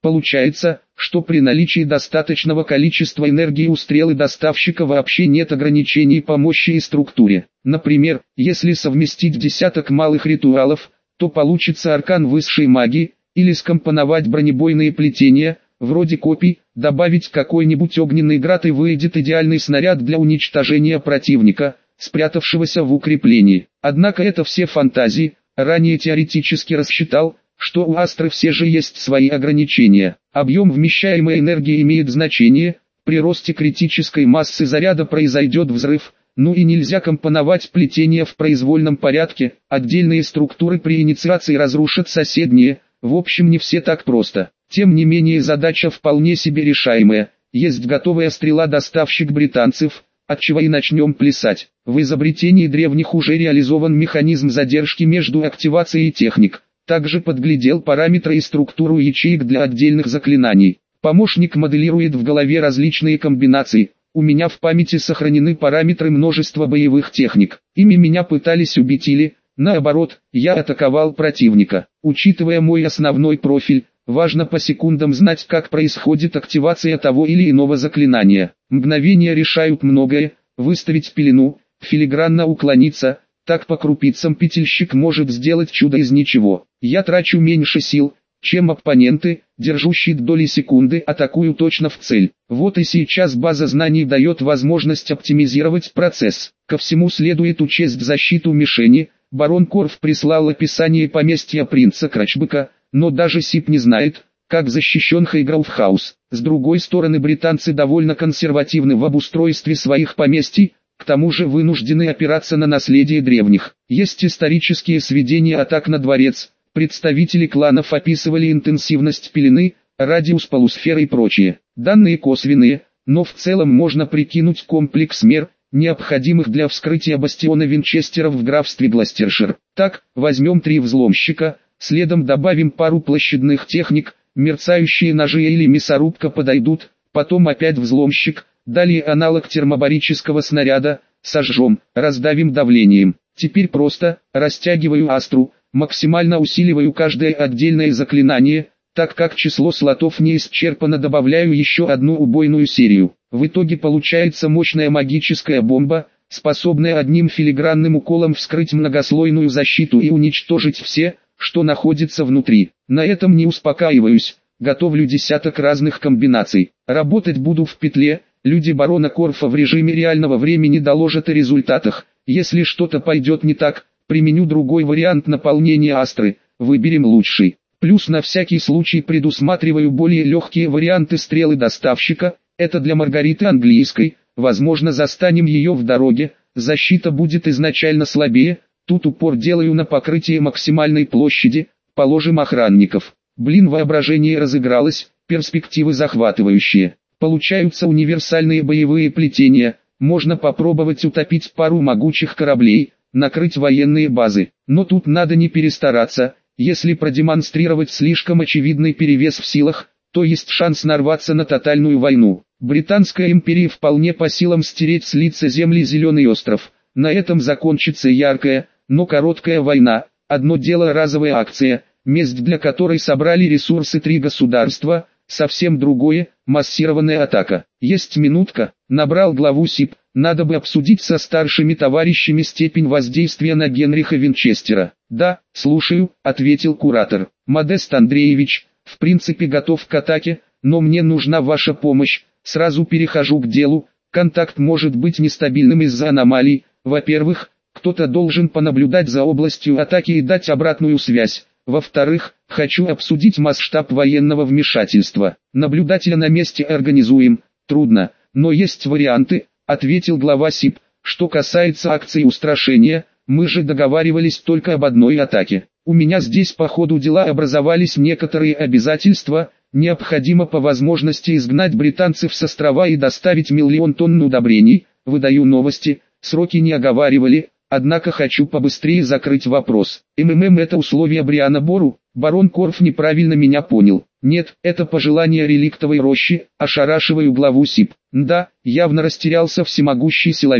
Получается, что при наличии достаточного количества энергии у стрелы доставщика вообще нет ограничений по мощи и структуре. Например, если совместить десяток малых ритуалов, то получится аркан высшей магии, или скомпоновать бронебойные плетения, вроде копий, добавить какой-нибудь огненный град и выйдет идеальный снаряд для уничтожения противника, спрятавшегося в укреплении. Однако это все фантазии, ранее теоретически рассчитал, что у Астры все же есть свои ограничения. Объем вмещаемой энергии имеет значение, при росте критической массы заряда произойдет взрыв, ну и нельзя компоновать плетения в произвольном порядке, отдельные структуры при инициации разрушат соседние, в общем не все так просто. Тем не менее задача вполне себе решаемая, есть готовая стрела-доставщик британцев, отчего и начнем плясать. В изобретении древних уже реализован механизм задержки между активацией техник. Также подглядел параметры и структуру ячеек для отдельных заклинаний. Помощник моделирует в голове различные комбинации. У меня в памяти сохранены параметры множества боевых техник. Ими меня пытались убить или, наоборот, я атаковал противника. Учитывая мой основной профиль, важно по секундам знать, как происходит активация того или иного заклинания. Мгновения решают многое, выставить пелену, филигранно уклониться. Так по крупицам петельщик может сделать чудо из ничего. Я трачу меньше сил, чем оппоненты, держу щит доли секунды, атакую точно в цель. Вот и сейчас база знаний дает возможность оптимизировать процесс. Ко всему следует учесть защиту мишени. Барон Корф прислал описание поместья принца Крачбека, но даже Сип не знает, как защищен Хайграуфхаус. С другой стороны, британцы довольно консервативны в обустройстве своих поместий, к тому же вынуждены опираться на наследие древних. Есть исторические сведения атак на дворец, представители кланов описывали интенсивность пелены, радиус полусферы и прочее. Данные косвенные, но в целом можно прикинуть комплекс мер, необходимых для вскрытия бастиона Винчестеров в графстве Глостершир. Так, возьмем три взломщика, следом добавим пару площадных техник, мерцающие ножи или мясорубка подойдут, потом опять взломщик. Далее аналог термобарического снаряда, сожжем, раздавим давлением. Теперь просто, растягиваю Астру, максимально усиливаю каждое отдельное заклинание, так как число слотов не исчерпано, добавляю еще одну убойную серию. В итоге получается мощная магическая бомба, способная одним филигранным уколом вскрыть многослойную защиту и уничтожить все, что находится внутри. На этом не успокаиваюсь, готовлю десяток разных комбинаций. Работать буду в петле. Люди барона Корфа в режиме реального времени доложат о результатах. Если что-то пойдет не так, применю другой вариант наполнения Астры, выберем лучший. Плюс на всякий случай предусматриваю более легкие варианты стрелы доставщика, это для Маргариты Английской, возможно застанем ее в дороге, защита будет изначально слабее, тут упор делаю на покрытие максимальной площади, положим охранников. Блин, воображение разыгралось, перспективы захватывающие. Получаются универсальные боевые плетения, можно попробовать утопить пару могучих кораблей, накрыть военные базы. Но тут надо не перестараться, если продемонстрировать слишком очевидный перевес в силах, то есть шанс нарваться на тотальную войну. Британская империя вполне по силам стереть с лица земли Зеленый остров. На этом закончится яркая, но короткая война. Одно дело разовая акция, месть для которой собрали ресурсы три государства. Совсем другое, массированная атака. Есть минутка, набрал главу СИП, надо бы обсудить со старшими товарищами степень воздействия на Генриха Винчестера. Да, слушаю, ответил куратор. Модест Андреевич, в принципе готов к атаке, но мне нужна ваша помощь. Сразу перехожу к делу, контакт может быть нестабильным из-за аномалий. Во-первых, кто-то должен понаблюдать за областью атаки и дать обратную связь. Во-вторых, хочу обсудить масштаб военного вмешательства. Наблюдателя на месте организуем. Трудно, но есть варианты, ответил глава СИП. Что касается акции устрашения, мы же договаривались только об одной атаке. У меня здесь по ходу дела образовались некоторые обязательства. Необходимо по возможности изгнать британцев с острова и доставить миллион тонн удобрений. Выдаю новости, сроки не оговаривали. Однако хочу побыстрее закрыть вопрос. МММ это условие Бриана Бору, барон Корф неправильно меня понял. Нет, это пожелание реликтовой рощи, ошарашиваю главу СИП. Да, явно растерялся всемогущий силовик,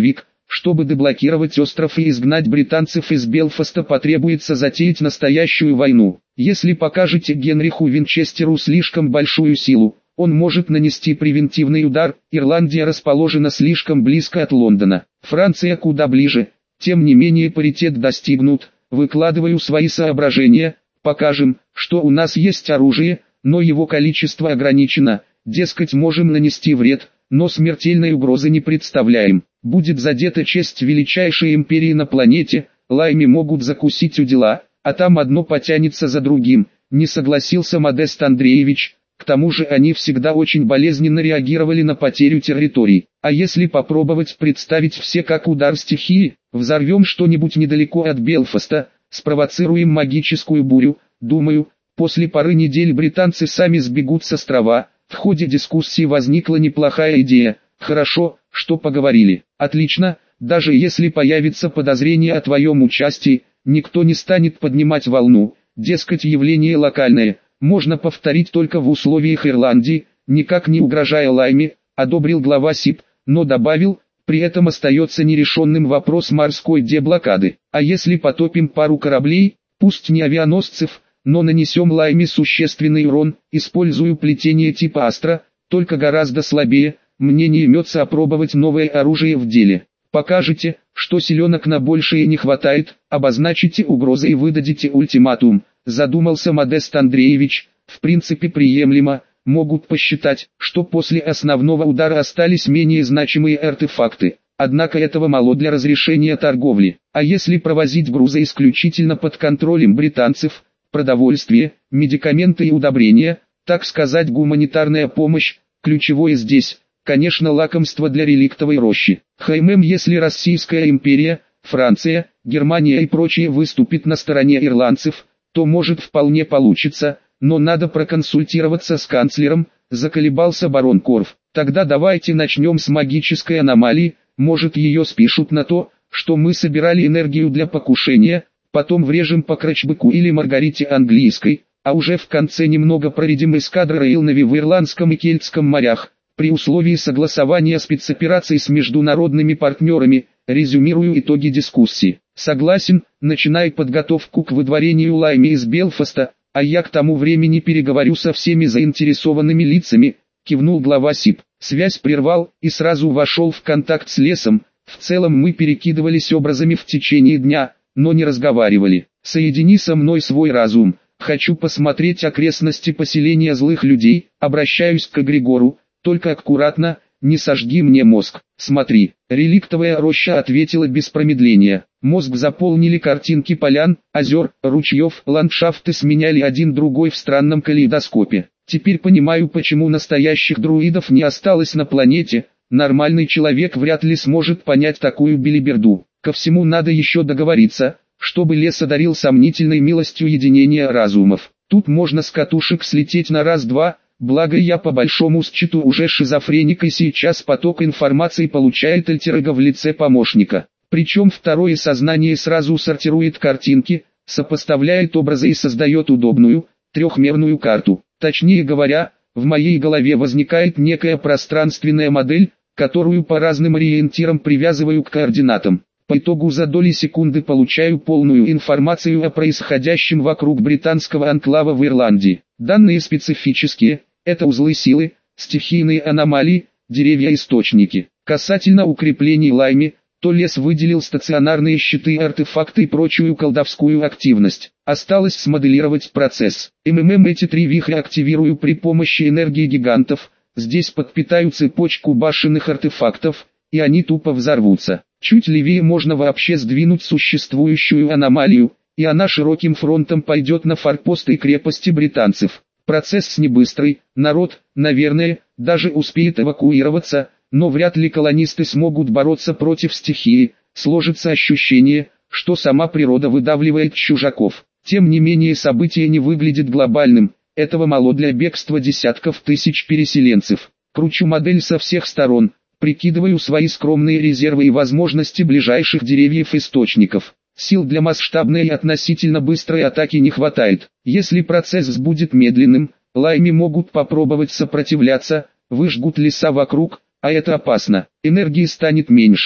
Чтобы деблокировать остров и изгнать британцев из Белфаста, потребуется затеять настоящую войну. Если покажете Генриху Винчестеру слишком большую силу, он может нанести превентивный удар. Ирландия расположена слишком близко от Лондона, Франция куда ближе, тем не менее паритет достигнут. Выкладываю свои соображения, покажем, что у нас есть оружие, но его количество ограничено, дескать, можем нанести вред, но смертельной угрозы не представляем. Будет задета честь величайшей империи на планете, Лайми могут закусить у дела, а там одно потянется за другим, не согласился Модест Андреевич. К тому же они всегда очень болезненно реагировали на потерю территорий. А если попробовать представить все как удар стихии, взорвем что-нибудь недалеко от Белфаста, спровоцируем магическую бурю, думаю, после пары недель британцы сами сбегут с острова. В ходе дискуссии возникла неплохая идея. Хорошо, что поговорили. Отлично, даже если появится подозрение о твоем участии, никто не станет поднимать волну, дескать, явление локальное. Можно повторить только в условиях Ирландии, никак не угрожая Лайме, одобрил глава СИП, но добавил, при этом остается нерешенным вопрос морской деблокады. А если потопим пару кораблей, пусть не авианосцев, но нанесем Лайме существенный урон, использую плетение типа Астра, только гораздо слабее, мне не имется опробовать новое оружие в деле. Покажете, что силенок на большее не хватает, обозначите угрозы и выдадите ультиматум. Задумался Модест Андреевич, в принципе приемлемо, могут посчитать, что после основного удара остались менее значимые артефакты, однако этого мало для разрешения торговли. А если провозить грузы исключительно под контролем британцев, продовольствие, медикаменты и удобрения, так сказать гуманитарная помощь, ключевое здесь, конечно, лакомство для реликтовой рощи. ХММ, если Российская империя, Франция, Германия и прочие выступит на стороне ирландцев, то может вполне получиться, но надо проконсультироваться с канцлером, заколебался барон Корф. Тогда давайте начнем с магической аномалии, может ее спишут на то, что мы собирали энергию для покушения, потом врежем по Крачбеку или Маргарите Английской, а уже в конце немного проредим эскадры Рейлнави в Ирландском и Кельтском морях, при условии согласования спецопераций с международными партнерами. Резюмирую итоги дискуссии. Согласен, начинай подготовку к выдворению Лайми из Белфаста, а я к тому времени переговорю со всеми заинтересованными лицами, кивнул глава СИП. Связь прервал и сразу вошел в контакт с лесом. В целом мы перекидывались образами в течение дня, но не разговаривали. Соедини со мной свой разум, хочу посмотреть окрестности поселения злых людей, обращаюсь к Григору, только аккуратно, не сожги мне мозг. Смотри, реликтовая роща ответила без промедления. Мозг заполнили картинки полян, озер, ручьев, ландшафты сменяли один другой в странном калейдоскопе. Теперь понимаю, почему настоящих друидов не осталось на планете. Нормальный человек вряд ли сможет понять такую белиберду. Ко всему надо еще договориться, чтобы лес одарил сомнительной милостью единения разумов. Тут можно с катушек слететь на раз-два. Благо я по большому счету уже шизофреник, и сейчас поток информации получает альтер-эго в лице помощника. Причем второе сознание сразу сортирует картинки, сопоставляет образы и создает удобную, трехмерную карту. Точнее говоря, в моей голове возникает некая пространственная модель, которую по разным ориентирам привязываю к координатам. По итогу за доли секунды получаю полную информацию о происходящем вокруг британского анклава в Ирландии. Данные специфические. Это узлы силы, стихийные аномалии, деревья-источники. Касательно укреплений Лайми, то лес выделил стационарные щиты, артефакты и прочую колдовскую активность. Осталось смоделировать процесс. МММ эти три вихря активирую при помощи энергии гигантов. Здесь подпитаю цепочку башенных артефактов, и они тупо взорвутся. Чуть левее можно вообще сдвинуть существующую аномалию, и она широким фронтом пойдет на форпосты и крепости британцев. Процесс не быстрый, народ, наверное, даже успеет эвакуироваться, но вряд ли колонисты смогут бороться против стихии. Сложится ощущение, что сама природа выдавливает чужаков. Тем не менее событие не выглядит глобальным, этого мало для бегства десятков тысяч переселенцев. Кручу модель со всех сторон, прикидываю свои скромные резервы и возможности ближайших деревьев-источников. Сил для масштабной и относительно быстрой атаки не хватает. Если процесс будет медленным, Лайми могут попробовать сопротивляться, выжгут леса вокруг, а это опасно. Энергии станет меньше,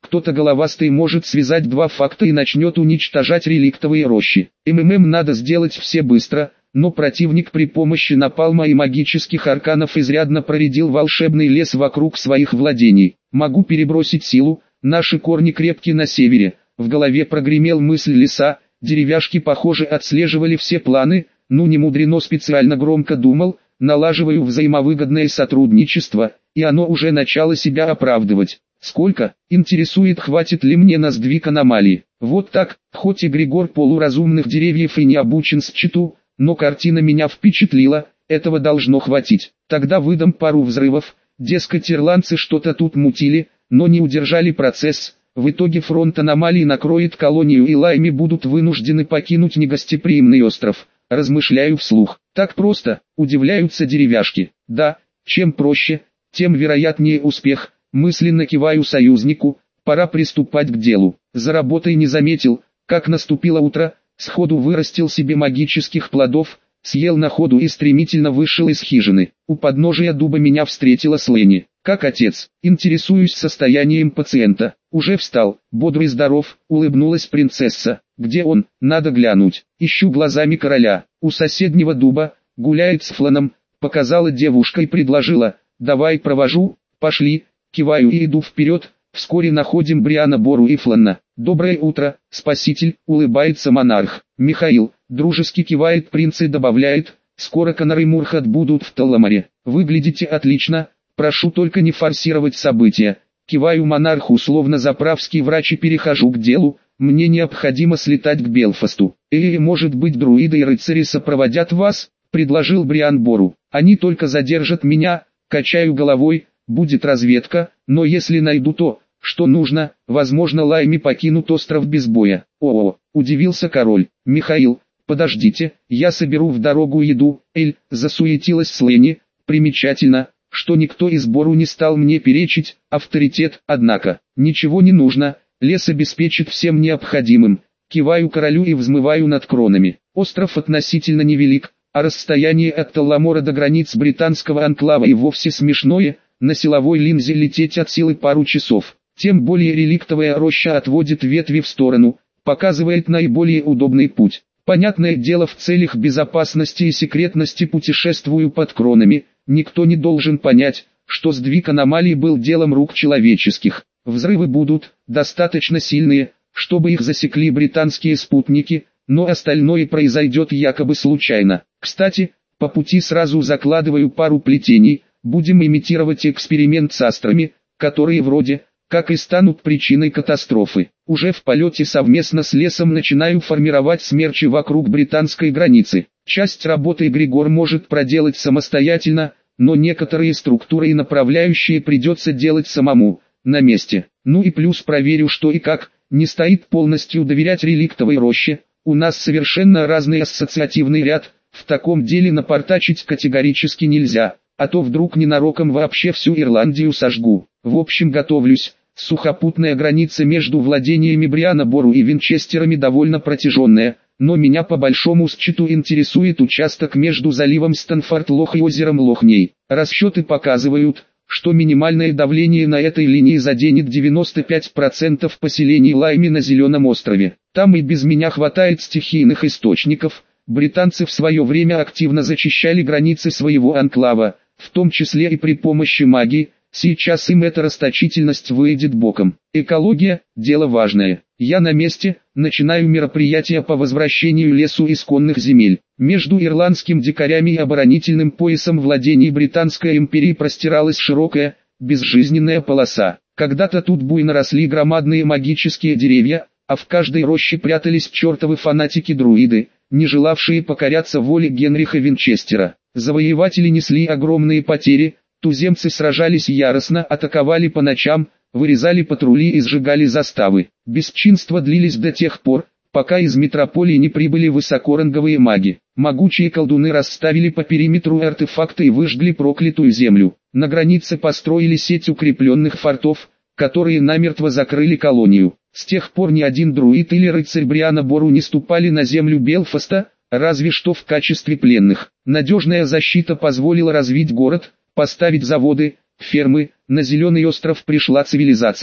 кто-то головастый может связать два факта и начнет уничтожать реликтовые рощи. МММ надо сделать все быстро, но противник при помощи напалма и магических арканов изрядно проредил волшебный лес вокруг своих владений. Могу перебросить силу, наши корни крепки на севере. В голове прогремел мысль леса, деревяшки похоже отслеживали все планы, ну не мудрено специально громко думал, налаживаю взаимовыгодное сотрудничество, и оно уже начало себя оправдывать. Сколько, интересует, хватит ли мне на сдвиг аномалии. Вот так, хоть и Григор полуразумных деревьев и не обучен счету, но картина меня впечатлила, этого должно хватить. Тогда выдам пару взрывов, дескать ирландцы что-то тут мутили, но не удержали процесс. В итоге фронт аномалий накроет колонию и лайми будут вынуждены покинуть негостеприимный остров. Размышляю вслух. Так просто, удивляются деревяшки. Да, чем проще, тем вероятнее успех. Мысленно киваю союзнику, пора приступать к делу. За работой не заметил, как наступило утро, сходу вырастил себе магических плодов, съел на ходу и стремительно вышел из хижины. У подножия дуба меня встретила Слэнни. Как отец, интересуюсь состоянием пациента. Уже встал, бодрый здоров, улыбнулась принцесса. Где он, надо глянуть. Ищу глазами короля. У соседнего дуба, гуляет с Фланом, показала девушка и предложила. Давай провожу, пошли. Киваю и иду вперед. Вскоре находим Бриана Бору и Флана. «Доброе утро, спаситель», — улыбается монарх. Михаил, дружески кивает принц и добавляет, «Скоро Конор и Мурхат будут в Таламаре. Выглядите отлично, прошу только не форсировать события». Киваю монарху словно заправский врач и перехожу к делу, мне необходимо слетать к Белфасту. «Или, может быть, друиды и рыцари сопроводят вас?» — предложил Бриан Бору. «Они только задержат меня», — качаю головой, «будет разведка, но если найду то, что нужно, возможно, лайми покинут остров без боя». «О-о», — удивился король. «Михаил, подождите, я соберу в дорогу еду». «Эль», — засуетилась Слэнни. «Примечательно, что никто из Бору не стал мне перечить, авторитет, однако, ничего не нужно, лес обеспечит всем необходимым». Киваю королю и взмываю над кронами. Остров относительно невелик, а расстояние от Таламора до границ британского анклава и вовсе смешное. На силовой линзе лететь от силы пару часов. Тем более реликтовая роща отводит ветви в сторону, показывает наиболее удобный путь. Понятное дело, в целях безопасности и секретности путешествую под кронами. Никто не должен понять, что сдвиг аномалий был делом рук человеческих. Взрывы будут достаточно сильные, чтобы их засекли британские спутники, но остальное произойдет якобы случайно. Кстати, по пути сразу закладываю пару плетений. Будем имитировать эксперимент с астрами, которые вроде, как и станут причиной катастрофы. Уже в полете совместно с лесом начинаю формировать смерчи вокруг британской границы. Часть работы Григор может проделать самостоятельно, но некоторые структуры и направляющие придется делать самому, на месте. Ну и плюс проверю, что и как, не стоит полностью доверять реликтовой роще. У нас совершенно разный ассоциативный ряд, в таком деле напортачить категорически нельзя. А то вдруг ненароком вообще всю Ирландию сожгу. В общем, готовлюсь. Сухопутная граница между владениями Бриана Бору и Винчестерами довольно протяженная, но меня по большому счету интересует участок между заливом Стэнфорд-Лох и озером Лохней. Расчеты показывают, что минимальное давление на этой линии заденет девяносто пять процентов поселений лайми на Зеленом острове. Там и без меня хватает стихийных источников. Британцы в свое время активно зачищали границы своего анклава, в том числе и при помощи магии. Сейчас им эта расточительность выйдет боком. Экология – дело важное. Я на месте, начинаю мероприятие по возвращению лесу исконных земель. Между ирландским дикарями и оборонительным поясом владений Британской империи простиралась широкая, безжизненная полоса. Когда-то тут буйно росли громадные магические деревья, а в каждой роще прятались чертовы фанатики-друиды, не желавшие покоряться воле Генриха Винчестера. Завоеватели несли огромные потери, туземцы сражались яростно, атаковали по ночам, вырезали патрули и сжигали заставы. Бесчинства длились до тех пор, пока из метрополии не прибыли высокоранговые маги. Могучие колдуны расставили по периметру артефакты и выжгли проклятую землю. На границе построили сеть укрепленных фортов, которые намертво закрыли колонию. С тех пор ни один друид или рыцарь Бриана Бору не ступали на землю Белфаста, разве что в качестве пленных. Надежная защита позволила развить город, поставить заводы, фермы. На Зеленый остров пришла цивилизация.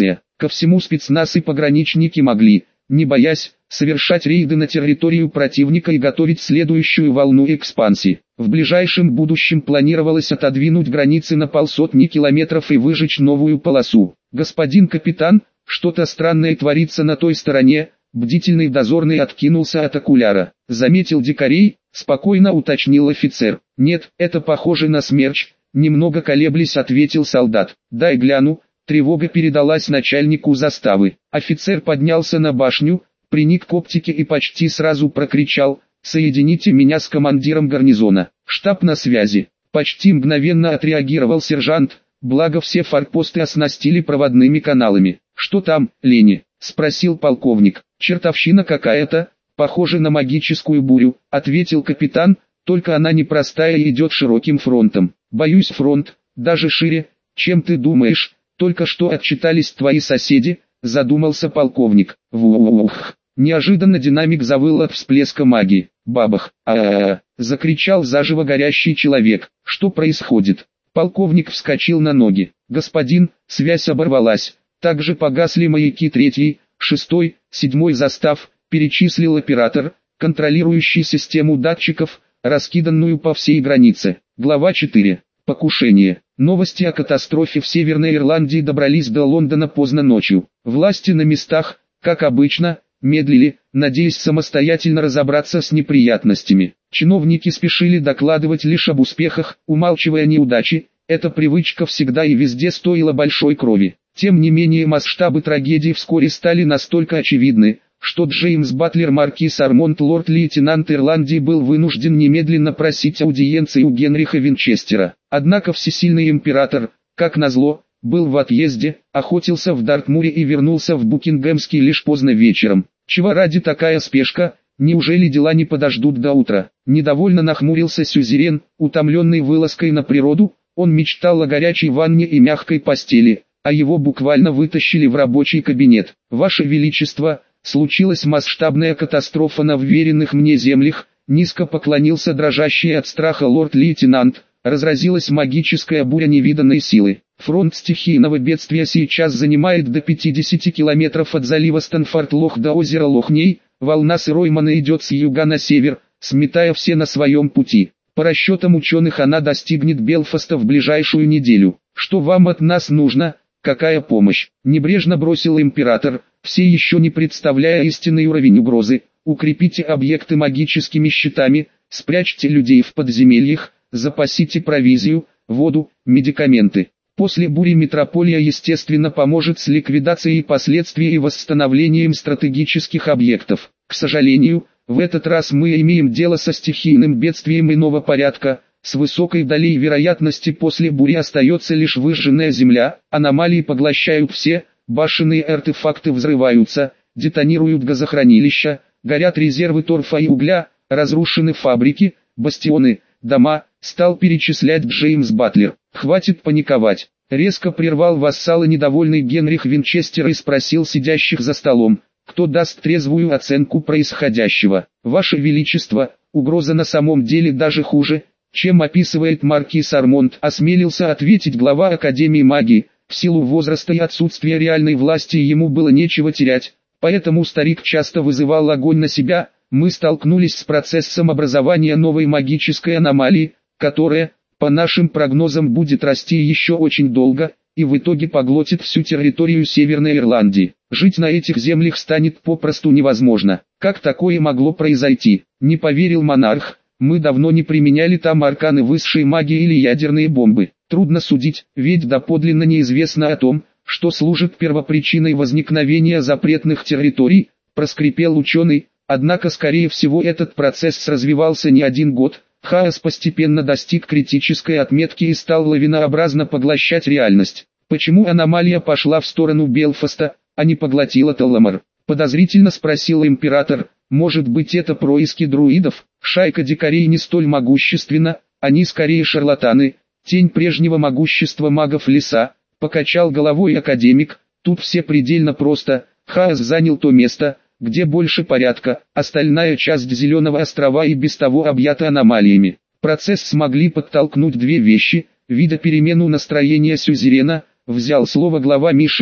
Ко всему спецназ и пограничники могли, не боясь, совершать рейды на территорию противника и готовить следующую волну экспансии. В ближайшем будущем планировалось отодвинуть границы на полсотни километров и выжечь новую полосу. «Господин капитан, что-то странное творится на той стороне», бдительный дозорный откинулся от окуляра. «Заметил дикарей?» — спокойно уточнил офицер. «Нет, это похоже на смерч», — немного колеблясь ответил солдат. «Дай гляну». Тревога передалась начальнику заставы. Офицер поднялся на башню, приник к оптике и почти сразу прокричал: «Соедините меня с командиром гарнизона». «Штаб на связи». Почти мгновенно отреагировал сержант, благо все форпосты оснастили проводными каналами. «Что там, Лени?» — спросил полковник. «Чертовщина какая-то, похоже на магическую бурю», — ответил капитан, «только она непростая и идет широким фронтом». «Боюсь, фронт даже шире, чем ты думаешь. Только что отчитались твои соседи», — задумался полковник. «Вух!» Неожиданно динамик завыл от всплеска магии. «Бабах! А-а-а!» — закричал заживо горящий человек. «Что происходит?» Полковник вскочил на ноги. «Господин, связь оборвалась. Также погасли маяки третьей, шестой, седьмой застав», — перечислил оператор, контролирующий систему датчиков, раскиданную по всей границе. Глава четыре. Покушение. Новости о катастрофе в Северной Ирландии добрались до Лондона поздно ночью. Власти на местах, как обычно, медлили, надеясь самостоятельно разобраться с неприятностями. Чиновники спешили докладывать лишь об успехах, умалчивая неудачи. Эта привычка всегда и везде стоила большой крови. Тем не менее масштабы трагедии вскоре стали настолько очевидны, что Джеймс Батлер, маркиз Армонт, лорд-лейтенант Ирландии, был вынужден немедленно просить аудиенции у Генриха Винчестера. Однако всесильный император, как назло, был в отъезде, охотился в Дартмуре и вернулся в Букингемский лишь поздно вечером. Чего ради такая спешка? Неужели дела не подождут до утра? Недовольно нахмурился сюзерен, утомленный вылазкой на природу. Он мечтал о горячей ванне и мягкой постели, а его буквально вытащили в рабочий кабинет. «Ваше Величество, случилась масштабная катастрофа на вверенных мне землях», низко поклонился дрожащий от страха лорд-лейтенант. «Разразилась магическая буря невиданной силы. Фронт стихийного бедствия сейчас занимает до пятидесяти километров от залива Стэнфорд-Лох до озера Лохней. Волна сырой маны идет с юга на север, сметая все на своем пути. По расчетам ученых она достигнет Белфаста в ближайшую неделю. Что вам от нас нужно? Какая помощь?» Небрежно бросил император, все еще не представляя истинный уровень угрозы. «Укрепите объекты магическими щитами, спрячьте людей в подземельях, запасите провизию, воду, медикаменты. После бури метрополия естественно поможет с ликвидацией последствий и восстановлением стратегических объектов. К сожалению, в этот раз мы имеем дело со стихийным бедствием иного порядка. С высокой долей вероятности после бури остается лишь выжженная земля, аномалии поглощают все, башенные артефакты взрываются, детонируют газохранилища, горят резервы торфа и угля, разрушены фабрики, бастионы, дома», стал перечислять Джеймс Батлер. «Хватит паниковать», — резко прервал вассала недовольный Генрих Винчестер и спросил сидящих за столом: «Кто даст трезвую оценку происходящего?» «Ваше Величество, угроза на самом деле даже хуже, чем описывает маркиз Армонт», — осмелился ответить глава Академии магии. В силу возраста и отсутствия реальной власти ему было нечего терять, поэтому старик часто вызывал огонь на себя. «Мы столкнулись с процессом образования новой магической аномалии, которая, по нашим прогнозам, будет расти еще очень долго, и в итоге поглотит всю территорию Северной Ирландии. Жить на этих землях станет попросту невозможно». «Как такое могло произойти?» — не поверил монарх. «Мы давно не применяли там арканы высшей магии или ядерные бомбы. Трудно судить, ведь доподлинно неизвестно о том, что служит первопричиной возникновения запретных территорий», — проскрипел ученый. «Однако скорее всего этот процесс развивался не один год. Хаос постепенно достиг критической отметки и стал лавинообразно поглощать реальность. Почему аномалия пошла в сторону Белфаста, а не поглотила Талламар?» — подозрительно спросил император. «Может быть, это происки друидов? Шайка дикарей не столь могущественна, они скорее шарлатаны, тень прежнего могущества магов леса», — покачал головой академик. «Тут все предельно просто. Хаос занял то место, где больше порядка, остальная часть Зеленого острова и без того объята аномалиями. Процесс смогли подтолкнуть две вещи, видя перемену настроения сюзерена», — взял слово глава Ми шесть,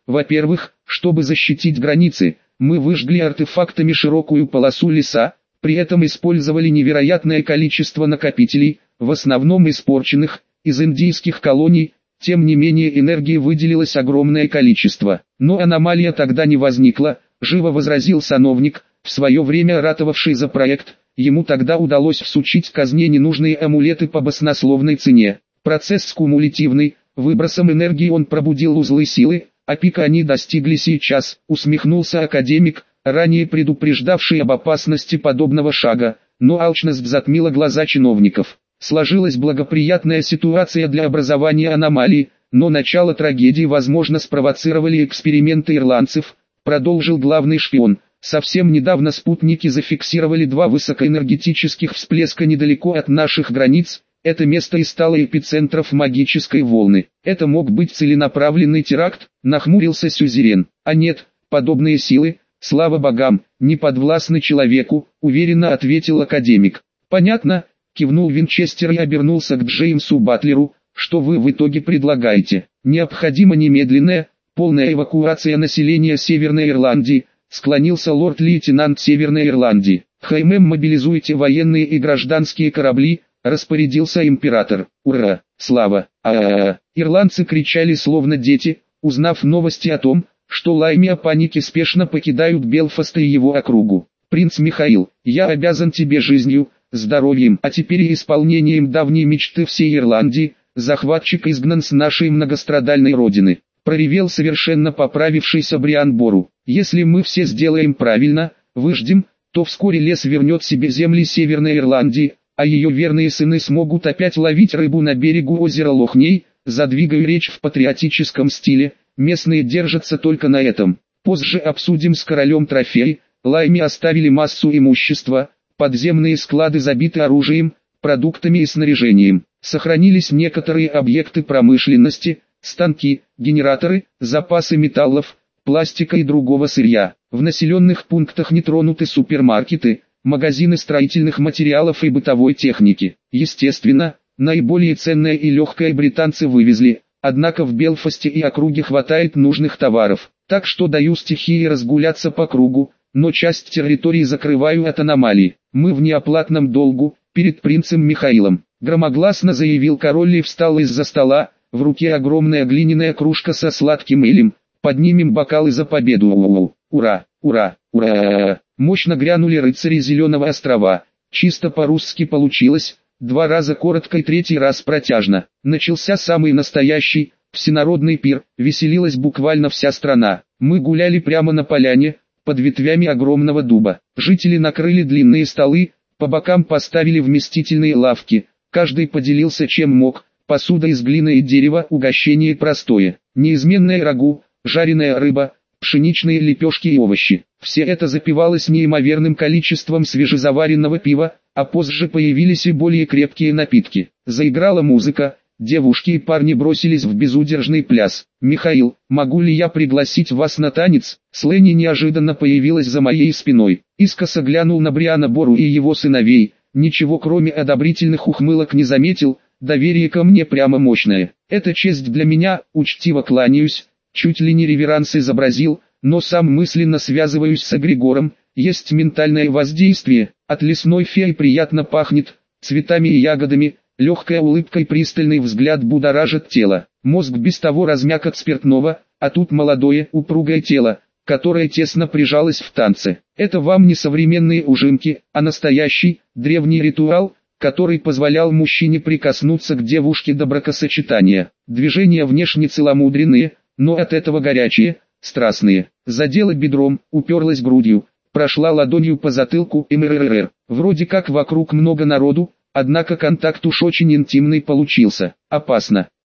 Во-первых, чтобы защитить границы, мы выжгли артефактами широкую полосу леса, при этом использовали невероятное количество накопителей, в основном испорченных, из индийских колоний, тем не менее энергии выделилось огромное количество. Но аномалия тогда не возникла, живо возразил сановник, в свое время ратовавший за проект. Ему тогда удалось всучить казне ненужные амулеты по баснословной цене. Процесс кумулятивный, выбросом энергии он пробудил узлы силы, а пика они достигли сейчас, усмехнулся академик, ранее предупреждавший об опасности подобного шага, но алчность затмила глаза чиновников. Сложилась благоприятная ситуация для образования аномалий, но начало трагедии возможно спровоцировали эксперименты ирландцев, продолжил главный шпион. Совсем недавно спутники зафиксировали два высокоэнергетических всплеска недалеко от наших границ. Это место и стало эпицентром магической волны. Это мог быть целенаправленный теракт, нахмурился сюзерен. А нет, подобные силы, слава богам, не подвластны человеку, уверенно ответил академик. Понятно, кивнул Винчестер и обернулся к Джеймсу Батлеру. Что вы в итоге предлагаете? Необходима немедленная, полная эвакуация населения Северной Ирландии, склонился лорд-лейтенант Северной Ирландии. Хаймем, мобилизуйте военные и гражданские корабли, распорядился император. Ура! Слава! А-а-а! Ирландцы кричали словно дети, узнав новости о том, что Лайми о панике спешно покидают Белфаст и его округу. Принц Михаил, я обязан тебе жизнью, здоровьем, а теперь и исполнением давней мечты всей Ирландии. Захватчик изгнан с нашей многострадальной родины. Проревел совершенно поправившийся Бриан Бору. Если мы все сделаем правильно, выждем, то вскоре лес вернет себе земли Северной Ирландии, а ее верные сыны смогут опять ловить рыбу на берегу озера Лохней. Задвигаю речь в патриотическом стиле, местные держатся только на этом. Позже обсудим с королем трофеи. Лайми оставили массу имущества, подземные склады забиты оружием, продуктами и снаряжением. Сохранились некоторые объекты промышленности, станки, генераторы, запасы металлов, пластика и другого сырья. В населенных пунктах не тронуты супермаркеты, магазины строительных материалов и бытовой техники. Естественно, наиболее ценное и легкое британцы вывезли, однако в Белфасте и округе хватает нужных товаров. Так что даю стихии разгуляться по кругу, но часть территории закрываю от аномалий. Мы в неоплатном долгу, перед принцем Михаилом. Громогласно заявил король и встал из-за стола, в руке огромная глиняная кружка со сладким элем. Поднимем бокалы за победу. Ура, ура, ура. Мощно грянули рыцари Зеленого острова. Чисто по-русски получилось, два раза коротко и третий раз протяжно. Начался самый настоящий, всенародный пир, веселилась буквально вся страна. Мы гуляли прямо на поляне, под ветвями огромного дуба. Жители накрыли длинные столы, по бокам поставили вместительные лавки. Каждый поделился чем мог, посуда из глины и дерева, угощение простое. Неизменное рагу, жареная рыба, пшеничные лепешки и овощи. Все это запивалось неимоверным количеством свежезаваренного пива, а позже появились и более крепкие напитки. Заиграла музыка, девушки и парни бросились в безудержный пляс. «Михаил, могу ли я пригласить вас на танец?» Слэнни неожиданно появилась за моей спиной. Искоса глянул на Бриана Бору и его сыновей, ничего кроме одобрительных ухмылок не заметил, доверие ко мне прямо мощное. «Это честь для меня, учтиво кланяюсь», чуть ли не реверанс изобразил, но сам мысленно связываюсь с эгрегором. Есть ментальное воздействие, от лесной феи приятно пахнет, цветами и ягодами, легкая улыбка и пристальный взгляд будоражит тело. Мозг без того размяк от спиртного, а тут молодое, упругое тело, которое тесно прижалось в танце. Это вам не современные ужимки, а настоящий, древний ритуал, который позволял мужчине прикоснуться к девушке до бракосочетания. Движения внешне целомудренные, но от этого горячие, страстные. Задела бедром, уперлась грудью, прошла ладонью по затылку и мрррр. Вроде как вокруг много народу, однако контакт уж очень интимный получился. Опасно.